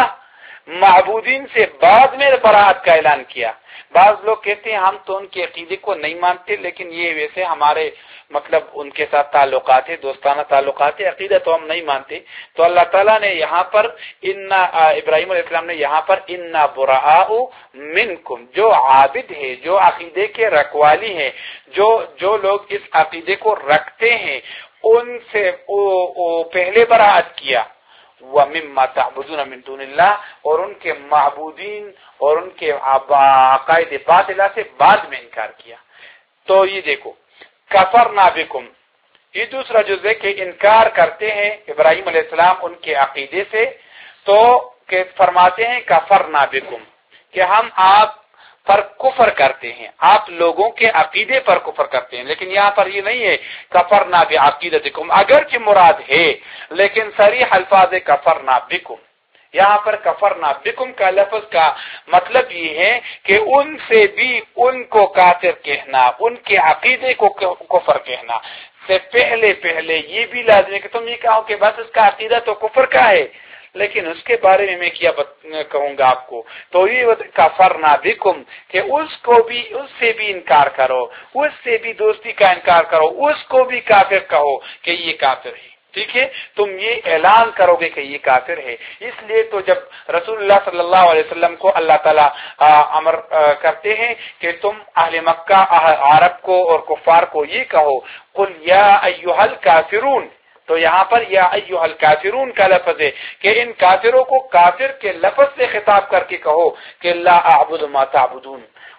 معبودین سے بعد میں براءت کا اعلان کیا۔ بعض لوگ کہتے ہیں ہم تو ان کے عقیدے کو نہیں مانتے، لیکن یہ ویسے ہمارے مطلب ان کے ساتھ تعلقات ہے، دوستانہ تعلقات ہے، عقیدہ تو ہم نہیں مانتے۔ تو اللہ تعالیٰ نے یہاں پر انا ابراہیم علیہ السلام نے یہاں پر انا براء منکم، جو عابد ہے، جو عقیدے کے رکھوالی ہے، جو جو لوگ اس عقیدے کو رکھتے ہیں، ان سے او او پہلے براءت کیا، وَمِمَّا تَعْبُدُونَ مِن دُونِ اللَّهِ، اور ان کے معبودین اور ان کے عقائد باطلہ سے بعد میں انکار کیا۔ تو یہ دیکھو کفرنا بکم، یہ دوسرا جز ہے کہ انکار کرتے ہیں ابراہیم علیہ السلام ان کے عقیدے سے، تو کہ فرماتے ہیں کفرنا بکم، کہ ہم آپ پر کفر کرتے ہیں، آپ لوگوں کے عقیدے پر کفر کرتے ہیں۔ لیکن یہاں پر یہ نہیں ہے کفرنا بعقیدتکم، اگرچہ مراد ہے لیکن صریح الفاظ کفرنا بکم۔ یہاں پر کفرنا بکم کا لفظ کا مطلب یہ ہے کہ ان سے بھی ان کو کافر کہنا، ان کے عقیدے کو کفر کہنا سے پہلے پہلے یہ بھی لازم ہے کہ تم یہ کہو کہ بس اس کا عقیدہ تو کفر کا ہے، لیکن اس کے بارے میں میں کیا کہوں گا آپ کو، تو یہ کفرنا بکم کہ اس کو بھی، اس سے بھی انکار کرو، اس سے بھی دوستی کا انکار کرو، اس کو بھی کافر کہو کہ یہ کافر ہے۔ ٹھیک ہے، تم یہ اعلان کرو گے کہ یہ کافر ہے۔ اس لیے تو جب رسول اللہ صلی اللہ علیہ وسلم کو اللہ تعالیٰ امر کرتے ہیں کہ تم اہل مکہ عرب کو اور کفار کو یہ کہو قل یا ایھا الکافرون، تو یہاں پر یا ایھا الکافرون کا لفظ ہے کہ ان کافروں کو کافر کے لفظ سے خطاب کر کے کہو کہ لا اعبد ما تعبدون،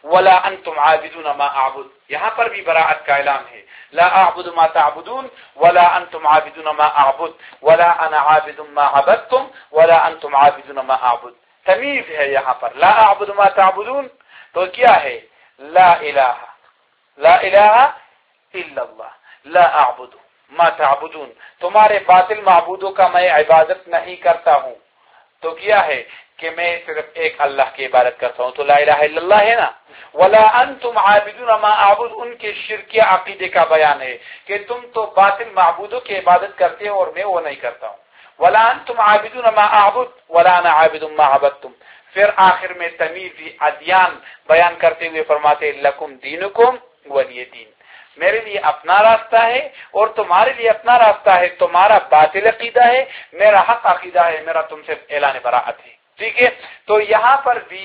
ولا انتم عابدون ما اعبد، یہاں پر بھی براءت کا اعلان ہے، لا اعبد ما تعبدون ولا انتم عابدون ما اعبد ولا انا عابد ما عبدتم ولا انتم عابدون ما اعبد، تمیز ہے یہاں پر، لا اعبد ما تعبدون تو کیا ہے، لا الہ لا الہ الا اللہ، لا اعبد ما تعبدون تمہارے باطل معبودوں کا میں عبادت نہیں کرتا ہوں، تو کیا ہے کہ میں صرف ایک اللہ کی عبادت کرتا ہوں، تو لا الہ الا اللہ ہے نا، ولا انتم عابدون ما اعبد ان کے شرکیہ عقیدے کا بیان ہے کہ تم تو باطل معبودوں کی عبادت کرتے ہو اور میں وہ نہیں کرتا ہوں، ولا انتم عابدون ما اعبد ولا انا عابد ما عبدتم، پھر آخر میں تمیز ادیان بیان کرتے ہوئے فرماتے لکم دینکم ولی دین، میرے لیے اپنا راستہ ہے اور تمہارے لیے اپنا راستہ ہے، تمہارا باطل عقیدہ ہے، میرا حق عقیدہ ہے، میرا تم سے اعلان براءت ہے، ٹھیک ہے۔ تو یہاں پر بھی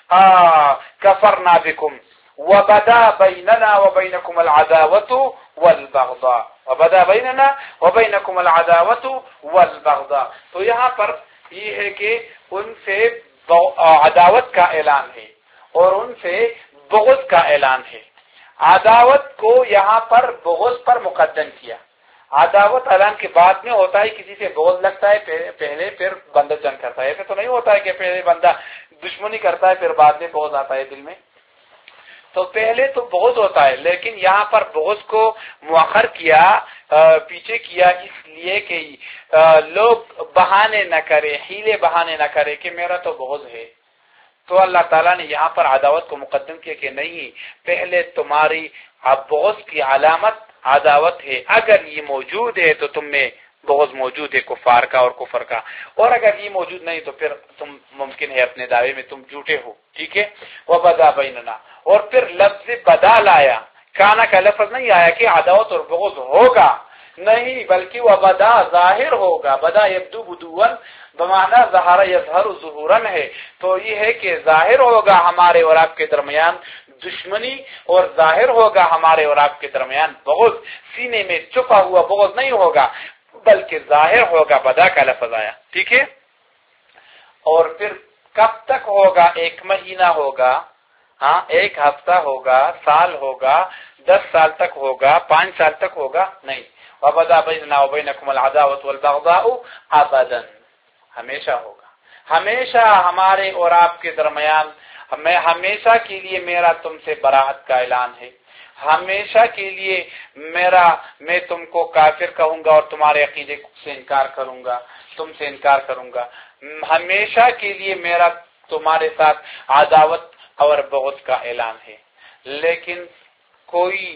کفرنا بکم وبدا بیننا وبینکم العداوۃ والبغضاء، وبدا بیننا وبینکم العداوۃ والبغضاء، تو یہاں پر یہ ہے کہ ان سے عداوت کا اعلان ہے اور ان سے بغض کا اعلان ہے، عداوت کو یہاں پر بغض پر مقدم کیا، عداوت اعلان کے بعد میں ہوتا ہے کسی سے بغض لگتا ہے پہلے پھر بندہ جنگ کرتا ہے، ایسا تو نہیں ہوتا ہے کہ پہلے بندہ دشمنی کرتا ہے پھر بعد میں بغض آتا ہے دل میں، تو پہلے تو بغض ہوتا ہے، لیکن یہاں پر بغض کو مؤخر کیا، پیچھے کیا، اس لیے کہ لوگ بہانے نہ کرے، حیلے بہانے نہ کرے کہ میرا تو بغض ہے، تو اللہ تعالیٰ نے یہاں پر عداوت کو مقدم کیا کہ نہیں، پہلے تمہاری بغض کی علامت عداوت ہے، اگر یہ موجود ہے تو تم میں بغض موجود ہے کفار کا اور کفر کا، اور اگر یہ موجود نہیں تو پھر تم ممکن ہے اپنے دعوے میں تم جھوٹے ہو، ٹھیک ہے۔ وبدا بیننا، اور پھر لفظ بدا لایا، کانا کا لفظ نہیں آیا کہ عداوت اور بغض ہوگا، نہیں، بلکہ وبدا ظاہر ہوگا، بدا یبدو بدون بمعنی ظہر یظہر ظہورن ہے، تو یہ ہے کہ ظاہر ہوگا ہمارے اور آپ کے درمیان دشمنی، اور ظاہر ہوگا ہمارے اور آپ کے درمیان بغض، سینے میں چھپا ہوا بغض نہیں ہوگا بلکہ ظاہر ہوگا، بدا کا لفظ آیا، ٹھیک ہے۔ اور پھر کب تک ہوگا، ایک مہینہ ہوگا، ہاں ایک ہفتہ ہوگا، سال ہوگا، دس سال تک ہوگا، پانچ سال تک ہوگا، نہیں، وبدا بیننا وبینکم العداوۃ والبغضاء ابدا، ہمیشہ ہوگا، ہمیشہ ہمارے اور آپ کے درمیان، میں ہمیشہ کے لیے میرا تم سے براءت کا اعلان ہے، ہمیشہ کے لیے میرا میں تم کو کافر کہوں گا اور تمہارے عقیدے سے انکار کروں گا، تم سے انکار کروں گا، ہمیشہ کے لیے میرا تمہارے ساتھ عداوت اور بغض کا اعلان ہے۔ لیکن کوئی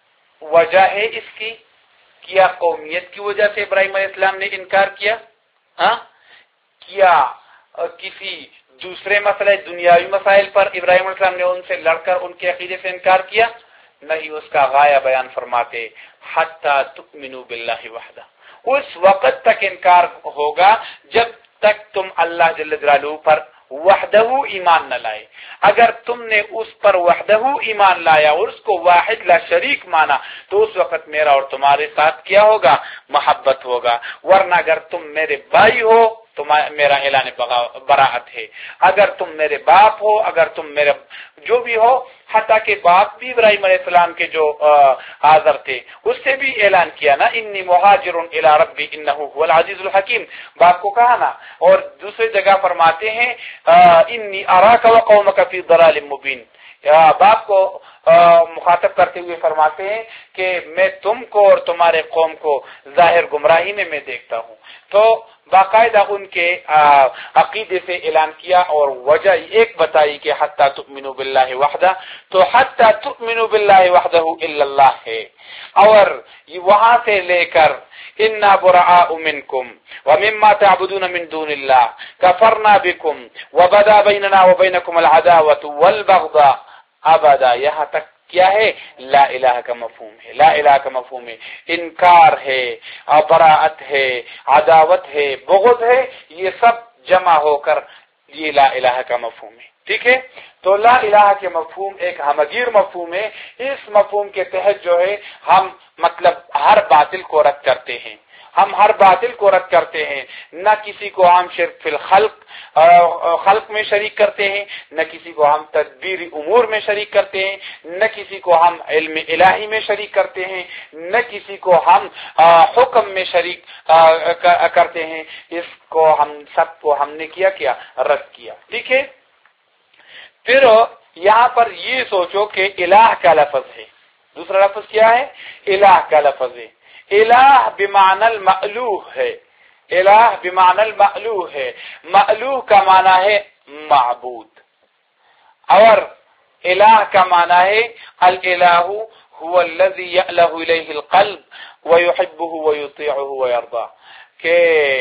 وجہ ہے اس کی، کیا قومیت کی وجہ سے ابراہیم علیہ السلام نے انکار کیا، ہاں کیا کسی دوسرے مسئلے دنیاوی مسائل پر ابراہیم علیہ السلام نے ان سے لڑ کر ان کے عقیدے سے انکار کیا، نہیں، اس کا غایہ بیان فرماتے حتی تؤمنوا باللہ وحدہ، اس وقت تک انکار ہوگا جب تک تم اللہ جل جلالہ پر وحدہ ایمان نہ لائے، اگر تم نے اس پر وحدہ ایمان لایا اور اس کو واحد لا شریک مانا تو اس وقت میرا اور تمہارے ساتھ کیا ہوگا، محبت ہوگا، ورنہ اگر تم میرے بھائی ہو تو میرا اعلان براءت ہے، اگر تم میرے باپ ہو، اگر تم میرے جو بھی ہو، حتیٰ کہ باپ بھی ابراہیم علیہ السلام کے جو آزر تھے اس سے بھی اعلان کیا نا، انی مہاجر الی ربی انہ هو العزیز الحکیم، باپ کو کہا نا، اور دوسری جگہ فرماتے ہیں انی اراک وقومک فی ضلال مبین، باپ کو مخاطب کرتے ہوئے فرماتے ہیں کہ میں تم کو اور تمہارے قوم کو ظاہر گمراہی میں میں دیکھتا ہوں، تو باقاعدہ ان کے عقیدے سے اعلان کیا اور وجہ ایک بتائی کہ حتی تؤمنوا باللہ وحدہ، تو حتی تؤمنوا باللہ وحدہ الا اللہ ہے، اور وہاں سے لے کر انا براء منکم ومما تعبدون من دون اللہ کفرنا بکم وبدا بیننا وبینکم العداوۃ والبغضاء ابدا، یہاں تک کیا ہے، لا الہ کا مفہوم ہے، لا الہ کا مفہوم ہے، انکار ہے، براءت ہے، عداوت ہے، بغض ہے، یہ سب جمع ہو کر یہ لا الہ کا مفہوم ہے، ٹھیک ہے۔ تو لا الہ کے مفہوم ایک ہمگیر مفہوم ہے، اس مفہوم کے تحت جو ہے ہم مطلب ہر باطل کو رد کرتے ہیں، ہم ہر باطل کو رد کرتے ہیں، نہ کسی کو ہم شرک فی الخلق خلق میں شریک کرتے ہیں، نہ کسی کو ہم تدبیر امور میں شریک کرتے ہیں، نہ کسی کو ہم علم الہی میں شریک کرتے ہیں، نہ کسی کو ہم حکم میں شریک کرتے ہیں۔ اس کو ہم سب کو ہم نے کیا کیا رد کیا، ٹھیک ہے۔ پھر یہاں پر یہ سوچو کہ الہ کا لفظ ہے، دوسرا لفظ کیا ہے؟ الہ کا لفظ ہے۔ الہ بمعنی المألوہ ہے، الہ بمعنی المألوہ ہے، مألوہ کا معنی ہے معبود، اور الہ کا معنی ہے الالہ هو الذي يألہ الیہ القلب ويحبه ويطيعه ويرضاه، کہ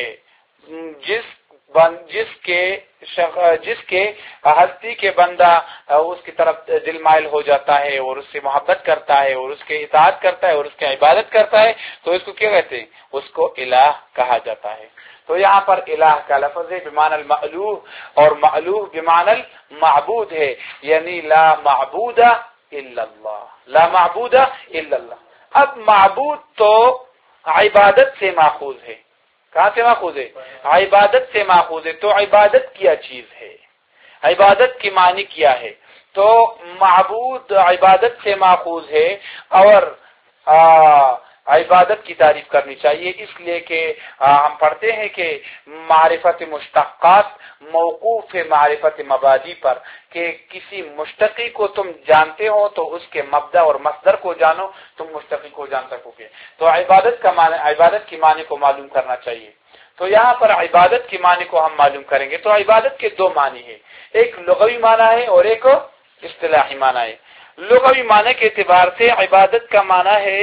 جس جس کے جس کے ہستی کے بندہ اس کی طرف دل مائل ہو جاتا ہے اور اس سے محبت کرتا ہے اور اس کے اطاعت کرتا ہے اور اس کی عبادت کرتا ہے، تو اس کو کیا کہتے ہیں؟ اس کو الہ کہا جاتا ہے۔ تو یہاں پر الہ کا لفظ ہے بمعنی المألوہ، اور مألوہ بمعنی المعبود ہے، یعنی لا معبود الا اللہ، لا معبود الا اللہ۔ اب معبود تو عبادت سے ماخوذ ہے، کہاں سے ماخوذ ہے؟ عبادت سے ماخوذ ہے۔ تو عبادت کیا چیز ہے؟ عبادت کی معنی کیا ہے؟ تو معبود عبادت سے ماخوذ ہے، اور آ عبادت کی تعریف کرنی چاہیے، اس لیے کہ ہم پڑھتے ہیں کہ معرفت مشتقات موقوف ہے معرفت مبادی پر، کہ کسی مشتقی کو تم جانتے ہو تو اس کے مبدا اور مصدر کو جانو، تم مشتقی کو جان سکو گے۔ تو عبادت کا معنی، عبادت کی معنی کو معلوم کرنا چاہیے۔ تو یہاں پر عبادت کی معنی کو ہم معلوم کریں گے۔ تو عبادت کے دو معنی ہیں، ایک لغوی معنی ہے اور ایک اصطلاحی معنی ہے۔ لغوی معنی کے اعتبار سے عبادت کا معنی ہے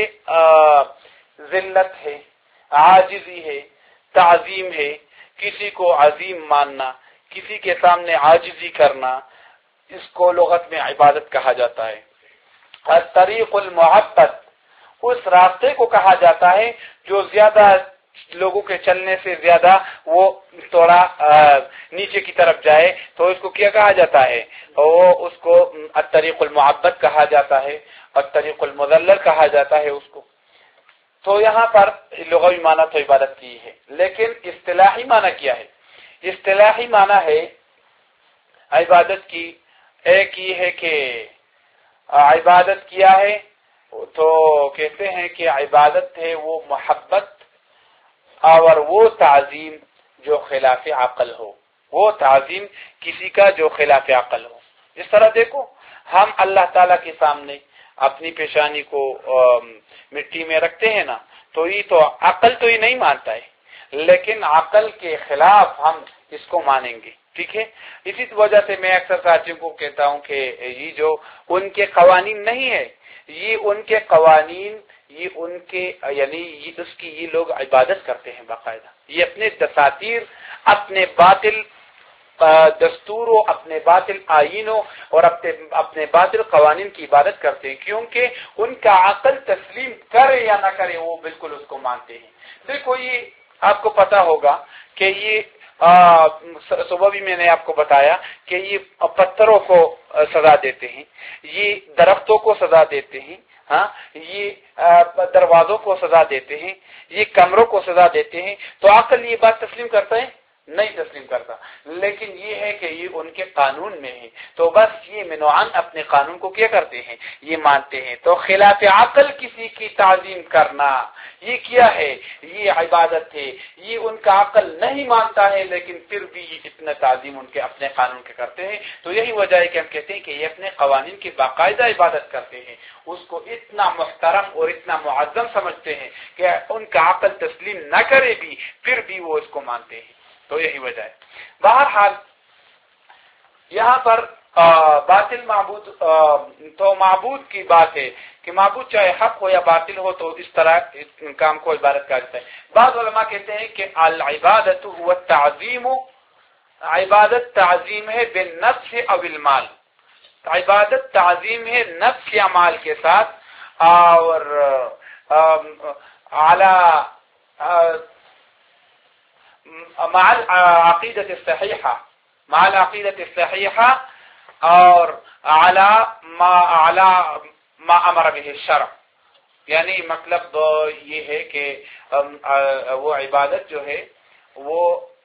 ذلت ہے، عاجزی ہے، تعظیم ہے، کسی کو عظیم ماننا، کسی کے سامنے عاجزی کرنا، اس کو لغت میں عبادت کہا جاتا ہے۔ الطریق المحبت، اس راستے کو کہا جاتا ہے جو زیادہ لوگوں کے چلنے سے زیادہ وہ تھوڑا نیچے کی طرف جائے، تو اس کو کیا کہا جاتا ہے؟ وہ اس کو الطریق المحبت کہا جاتا ہے، الطریق المذلل کہا جاتا ہے اس کو۔ تو یہاں پر لغوی معنی تو عبادت کی ہے، لیکن اصطلاحی معنی کیا ہے؟ اصطلاحی معنی ہے عبادت کی، ایک یہ ہے کہ عبادت کیا ہے تو کہتے ہیں کہ عبادت ہے وہ محبت اور وہ تعظیم جو خلاف عقل ہو، وہ تعظیم کسی کا جو خلاف عقل ہو۔ جس طرح دیکھو ہم اللہ تعالیٰ کے سامنے اپنی پیشانی کو مٹی میں رکھتے ہیں نا، تو یہ تو عقل تو یہ نہیں مانتا ہے، لیکن عقل کے خلاف ہم اس کو مانیں گے، ٹھیک ہے۔ اسی وجہ سے میں اکثر ساتھیوں کو کہتا ہوں کہ یہ جو ان کے قوانین نہیں ہے، یہ ان کے قوانین، یہ ان کے یعنی یہ اس کی یہ لوگ عبادت کرتے ہیں باقاعدہ، یہ اپنے دساتیر، اپنے باطل دستوروں، اپنے باطل آئینوں اور اپنے اپنے باطل قوانین کی عبادت کرتے ہیں، کیونکہ ان کا عقل تسلیم کرے یا نہ کرے وہ بالکل اس کو مانتے ہیں۔ دیکھو یہ آپ کو پتا ہوگا کہ یہ صبح بھی میں نے آپ کو بتایا کہ یہ پتھروں کو سزا دیتے ہیں، یہ درختوں کو سزا دیتے ہیں، ہاں یہ دروازوں کو سزا دیتے ہیں، یہ کمروں کو سزا دیتے ہیں، تو عقل یہ بات تسلیم کرتا ہے؟ نہیں تسلیم کرتا، لیکن یہ ہے کہ یہ ان کے قانون میں ہے، تو بس یہ منوعاً اپنے قانون کو کیا کرتے ہیں؟ یہ مانتے ہیں۔ تو خلاف عقل کسی کی تعظیم کرنا یہ کیا ہے؟ یہ عبادت ہے۔ یہ ان کا عقل نہیں مانتا ہے لیکن پھر بھی یہ اتنا تعظیم ان کے اپنے قانون کے کرتے ہیں، تو یہی وجہ ہے کہ ہم کہتے ہیں کہ یہ اپنے قوانین کی باقاعدہ عبادت کرتے ہیں، اس کو اتنا محترم اور اتنا معظم سمجھتے ہیں کہ ان کا عقل تسلیم نہ کرے بھی پھر بھی وہ اس کو مانتے ہیں، تو یہی وجہ ہے۔ بہرحال یہاں پر باطل معبود، تو معبود کی بات ہے کہ معبود چاہے حق ہو یا باطل ہو تو اس طرح کام کو عبادت کہا جاتا ہے۔ بعض علماء کہتے ہیں کہ العبادت هو التعظیم، عبادت تعظیم ہے بالنفس او المال، عبادت تعظیم ہے نفس یا مال کے ساتھ، اور اعلی مع العقیدۃ الصحیحہ، مع العقیدۃ الصحیحہ، اور اعلی ما اعلی ما امر به الشرع، یعنی مطلب یہ ہے کہ وہ عبادت جو ہے وہ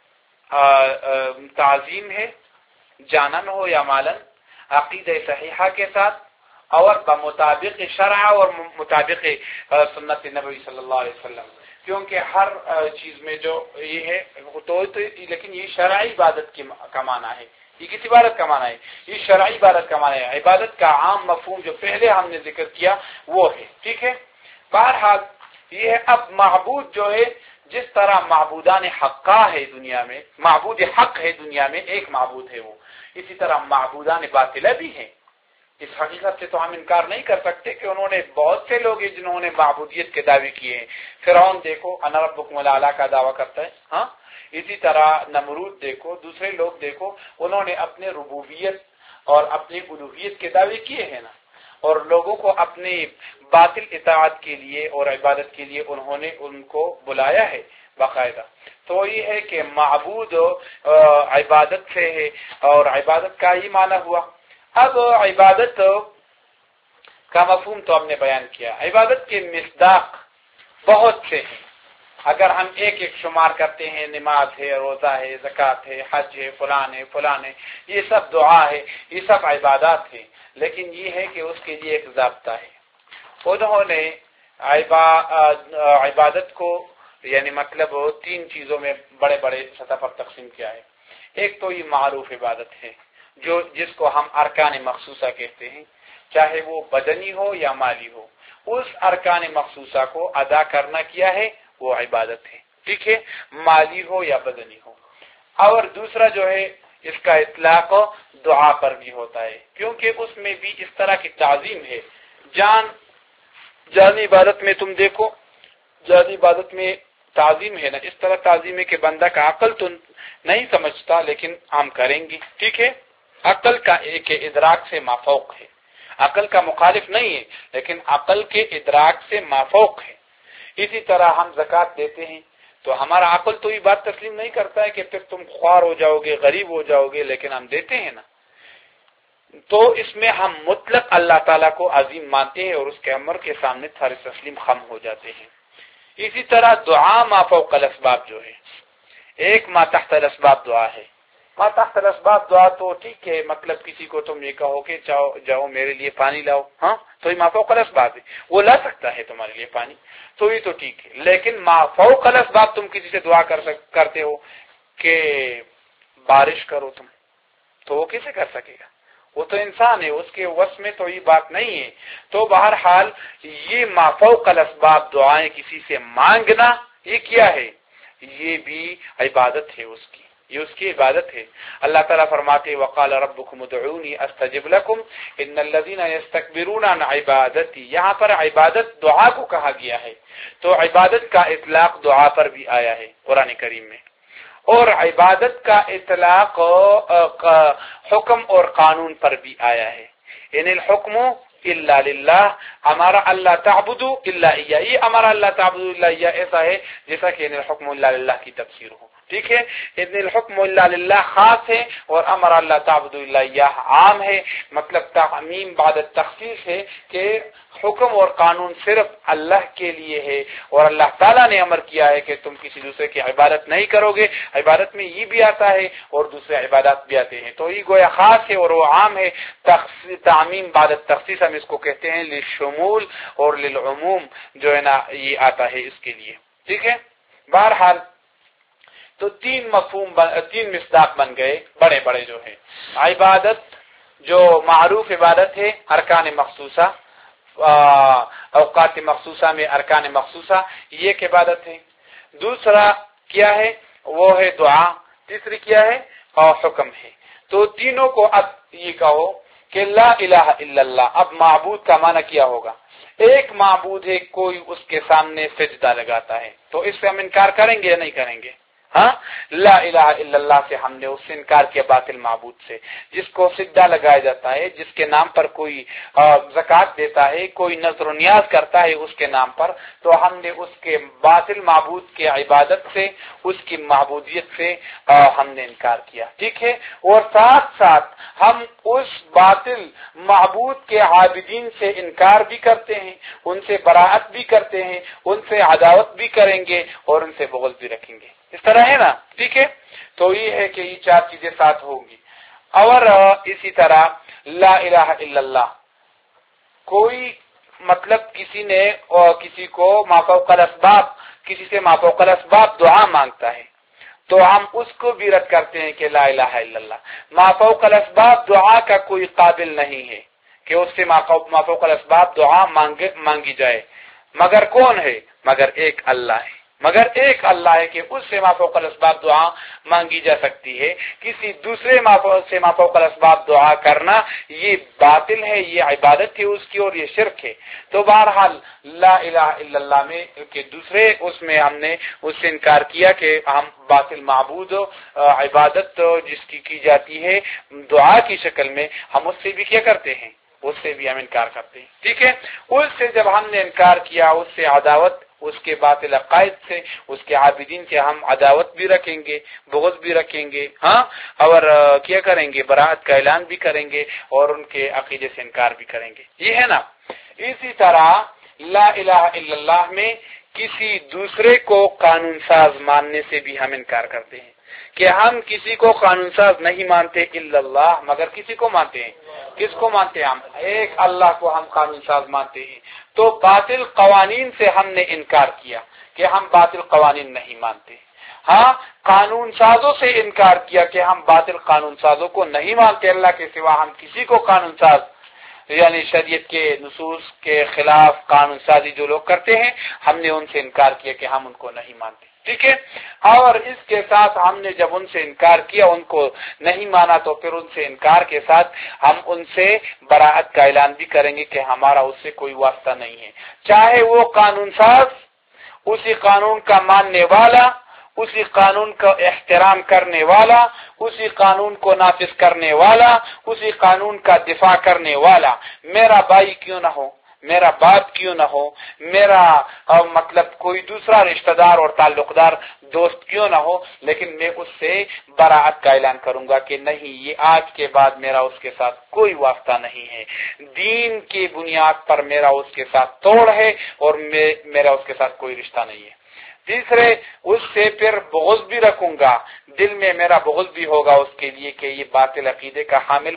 تعظیم ہے، جانن ہو یا مالن، عقیدہ صحیحہ کے ساتھ اور بمطابق شرع اور مطابق سنت نبوی صلی اللہ علیہ وسلم، کیونکہ ہر چیز میں جو یہ ہے تو لیکن یہ شرعی عبادت کا معنی ہے، یہ کس عبادت کا معنی ہے؟ یہ شرعی عبادت کا معنی ہے۔ عبادت کا عام مفہوم جو پہلے ہم نے ذکر کیا وہ ہے، ٹھیک ہے۔ بہرحال یہ ہے اب معبود جو ہے، جس طرح معبودان حقہ ہے دنیا میں، معبود حق ہے دنیا میں، ایک معبود ہے وہ، اسی طرح معبودان باطلہ بھی ہیں۔ اس حقیقت سے تو ہم انکار نہیں کر سکتے کہ انہوں نے بہت سے لوگ ہیں جنہوں نے معبودیت کے دعوے کیے ہیں۔ فرعون دیکھو انا ربکم الاعلی کا دعویٰ کرتا ہے، ہاں، اسی طرح نمرود دیکھو، دوسرے لوگ دیکھو، انہوں نے اپنے ربوبیت اور اپنی الوہیت کے دعوے کیے ہیں نا، اور لوگوں کو اپنی باطل اطاعت کے لیے اور عبادت کے لیے انہوں نے ان کو بلایا ہے باقاعدہ۔ تو یہ ہے کہ معبود عبادت سے ہے، اور عبادت کا ہی معنی ہوا۔ اب عبادت کا مفہوم تو ہم نے بیان کیا، عبادت کے مصداق بہت سے ہیں، اگر ہم ایک ایک شمار کرتے ہیں، نماز ہے، روزہ ہے، زکوٰۃ ہے، حج ہے، فلان ہے فلان ہے، یہ سب دعا ہے، یہ سب عبادات ہیں، لیکن یہ ہے کہ اس کے لیے ایک ضابطہ ہے۔ انہوں نے عبادت کو یعنی مطلب تین چیزوں میں بڑے بڑے سطح پر تقسیم کیا ہے۔ ایک تو یہ معروف عبادت ہے، جو جس کو ہم ارکان مخصوصہ کہتے ہیں، چاہے وہ بدنی ہو یا مالی ہو، اس ارکان مخصوصہ کو ادا کرنا کیا ہے وہ عبادت ہے، ٹھیک ہے، مالی ہو یا بدنی ہو۔ اور دوسرا جو ہے اس کا اطلاق دعا پر بھی ہوتا ہے، کیونکہ اس میں بھی اس طرح کی تعظیم ہے۔ جان جانی عبادت میں تم دیکھو، جانی عبادت میں تعظیم ہے نا، اس طرح تعظیم ہے کہ بندہ کا عقل تو نہیں سمجھتا لیکن ہم کریں گے، ٹھیک ہے، عقل کا ایک ادراک سے مافوق ہے، عقل کا مخالف نہیں ہے لیکن عقل کے ادراک سے مافوق ہے۔ اسی طرح ہم زکوٰۃ دیتے ہیں تو ہمارا عقل تو یہ بات تسلیم نہیں کرتا ہے کہ پھر تم خوار ہو جاؤ گے، غریب ہو جاؤ گے، لیکن ہم دیتے ہیں نا، تو اس میں ہم مطلق اللہ تعالیٰ کو عظیم مانتے ہیں اور اس کے امر کے سامنے سارے تسلیم خم ہو جاتے ہیں۔ اسی طرح دعا ما فوق الاسباب جو ہے، ایک ما تحت الاسباب دعا ہے۔ ما تحت الاسباب دعا تو ٹھیک ہے، مطلب کسی کو تم یہ کہو کہ جاؤ جاؤ میرے لیے پانی لاؤ، ہاں، تو یہ ما فوق الاسباب ہے، وہ لا سکتا ہے تمہارے لیے پانی، تو یہ تو ٹھیک ہے۔ لیکن ما فوق الاسباب تم کسی سے دعا کر سک کرتے ہو کہ بارش کرو تم، تو وہ کیسے کر سکے گا؟ وہ تو انسان ہے، اس کے وس میں تو یہ بات نہیں ہے۔ تو بہرحال یہ ما فوق الاسباب دعائیں کسی سے مانگنا، یہ کیا ہے؟ یہ بھی عبادت ہے اس کی، یہ اس کی عبادت ہے۔ اللہ تعالیٰ فرماتے وقال ربکم ادعونی استجب لکم ان الذین یستکبرون عن عبادتی، یہاں پر عبادت دعا کو کہا گیا ہے، تو عبادت کا اطلاق دعا پر بھی آیا ہے قرآن کریم میں، اور عبادت کا اطلاق حکم اور قانون پر بھی آیا ہے۔ ان الحکم الا للہ، ہمارا اللہ تعبدوا الا اياه، یہ ہمارا اللہ تعبدوا الا اياه ایسا ہے جیسا کہ ان الحکم الا للہ کی تفسیر ہو، ٹھیک ہے۔ ان الحکم الا للہ خاص ہے اور امر اللہ تعبدوا الا اياه عام ہے، مطلب تعمیم بعد التخصیص ہے کہ حکم اور قانون صرف اللہ کے لیے ہے، اور اللہ تعالیٰ نے امر کیا ہے کہ تم کسی دوسرے کی عبادت نہیں کرو گے۔ عبادت میں یہ بھی آتا ہے اور دوسرے عبادات بھی آتے ہیں، تو یہ گویا خاص ہے اور وہ عام ہے۔ تعمیم بعد التخصیص ہم اس کو کہتے ہیں، للشمول اور للعموم جو ہے نا یہ آتا ہے اس کے لیے، ٹھیک ہے۔ بہرحال تو تین مفہوم تین مصداق بن گئے بڑے بڑے جو ہیں، عبادت جو معروف عبادت ہے، ارکان مخصوصہ، اوقات مخصوصہ میں ارکان مخصوصہ، یہ ایک عبادت ہے۔ دوسرا کیا ہے؟ وہ ہے دعا۔ تیسری کیا ہے؟ اور حکم ہے۔ تو تینوں کو اب یہ کہو کہ لا الہ الا اللہ، اب معبود کا معنی کیا ہوگا؟ ایک معبود ہے، کوئی اس کے سامنے سجدہ لگاتا ہے، تو اس سے ہم انکار کریں گے یا نہیں کریں گے؟ ہاں لا الہ الا اللہ سے ہم نے اس سے انکار کیا، باطل معبود سے، جس کو سجدہ لگایا جاتا ہے، جس کے نام پر کوئی زکوٰۃ دیتا ہے، کوئی نذر و نیاز کرتا ہے اس کے نام پر، تو ہم نے اس کے باطل معبود کے عبادت سے، اس کی معبودیت سے ہم نے انکار کیا، ٹھیک ہے۔ اور ساتھ ساتھ ہم اس باطل معبود کے عابدین سے انکار بھی کرتے ہیں، ان سے براءت بھی کرتے ہیں، ان سے عداوت بھی کریں گے اور ان سے بغض بھی رکھیں گے، اس طرح ہے نا، ٹھیک ہے۔ تو یہ ہے کہ یہ چار چیزیں ساتھ ہوں گی۔ اور اسی طرح لا الہ الا اللہ، کوئی مطلب کسی نے کسی کو ما فوق الاسباب، کسی سے ما فوق الاسباب دعا مانگتا ہے تو ہم اس کو بھی رد کرتے ہیں کہ لا الہ الا اللہ، ما فوق الاسباب دعا کا کوئی قابل نہیں ہے کہ اس سے ما فوق الاسباب دعا مانگی جائے، مگر کون ہے؟ مگر ایک اللہ ہے، مگر ایک اللہ ہے کہ اس سے ما فوق الاسباب دعا مانگی جا سکتی ہے۔ کسی دوسرے سے ما فوق الاسباب دعا کرنا یہ باطل ہے، یہ عبادت ہے اس کی اور یہ شرک ہے۔ تو بہرحال لا الہ الا اللہ میں کہ دوسرے اس میں ہم نے اس سے انکار کیا کہ ہم باطل معبود عبادت جس کی کی جاتی ہے دعا کی شکل میں، ہم اس سے بھی کیا کرتے ہیں؟ اس سے بھی ہم انکار کرتے ہیں، ٹھیک ہے۔ اس سے جب ہم نے انکار کیا، اس سے عداوت، اس کے باطل عقائد سے، اس کے عابدین سے ہم عداوت بھی رکھیں گے، بغض بھی رکھیں گے، ہاں، اور کیا کریں گے؟ براءت کا اعلان بھی کریں گے اور ان کے عقیدے سے انکار بھی کریں گے، یہ ہے نا۔ اسی طرح لا الہ الا اللہ میں کسی دوسرے کو قانون ساز ماننے سے بھی ہم انکار کرتے ہیں کہ ہم کسی کو قانون ساز نہیں مانتے الا اللہ، مگر کسی کو مانتے ہیں، کس کو مانتے ہیں؟ ہم ایک اللہ کو ہم قانون ساز مانتے ہیں۔ تو باطل قوانین سے ہم نے انکار کیا کہ ہم باطل قوانین نہیں مانتے، ہاں، قانون سازوں سے انکار کیا کہ ہم باطل قانون سازوں کو نہیں مانتے، اللہ کے سوا ہم کسی کو قانون ساز یعنی شریعت کے نصوص کے خلاف قانون سازی جو لوگ کرتے ہیں ہم نے ان سے انکار کیا کہ ہم ان کو نہیں مانتے، ٹھیک ہے۔ اور اس کے ساتھ ہم نے جب ان سے انکار کیا، ان کو نہیں مانا، تو پھر ان سے انکار کے ساتھ ہم ان سے براءت کا اعلان بھی کریں گے کہ ہمارا اس سے کوئی واسطہ نہیں ہے، چاہے وہ قانون ساز، اسی قانون کا ماننے والا، اسی قانون کا احترام کرنے والا، اسی قانون کو نافذ کرنے والا، اسی قانون کا دفاع کرنے والا، میرا بھائی کیوں نہ ہو، میرا باپ کیوں نہ ہو، میرا مطلب کوئی دوسرا رشتہ دار اور تعلق دار دوست کیوں نہ ہو، لیکن میں اس سے براءت کا اعلان کروں گا کہ نہیں، یہ آج کے بعد میرا اس کے ساتھ کوئی واسطہ نہیں ہے، دین کی بنیاد پر میرا اس کے ساتھ توڑ ہے اور میرا اس کے ساتھ کوئی رشتہ نہیں ہے۔ تیسرے، اس سے پھر بغض بھی رکھوں گا، دل میں میرا بغض بھی ہوگا اس کے لیے کہ یہ باطل عقیدے کا حامل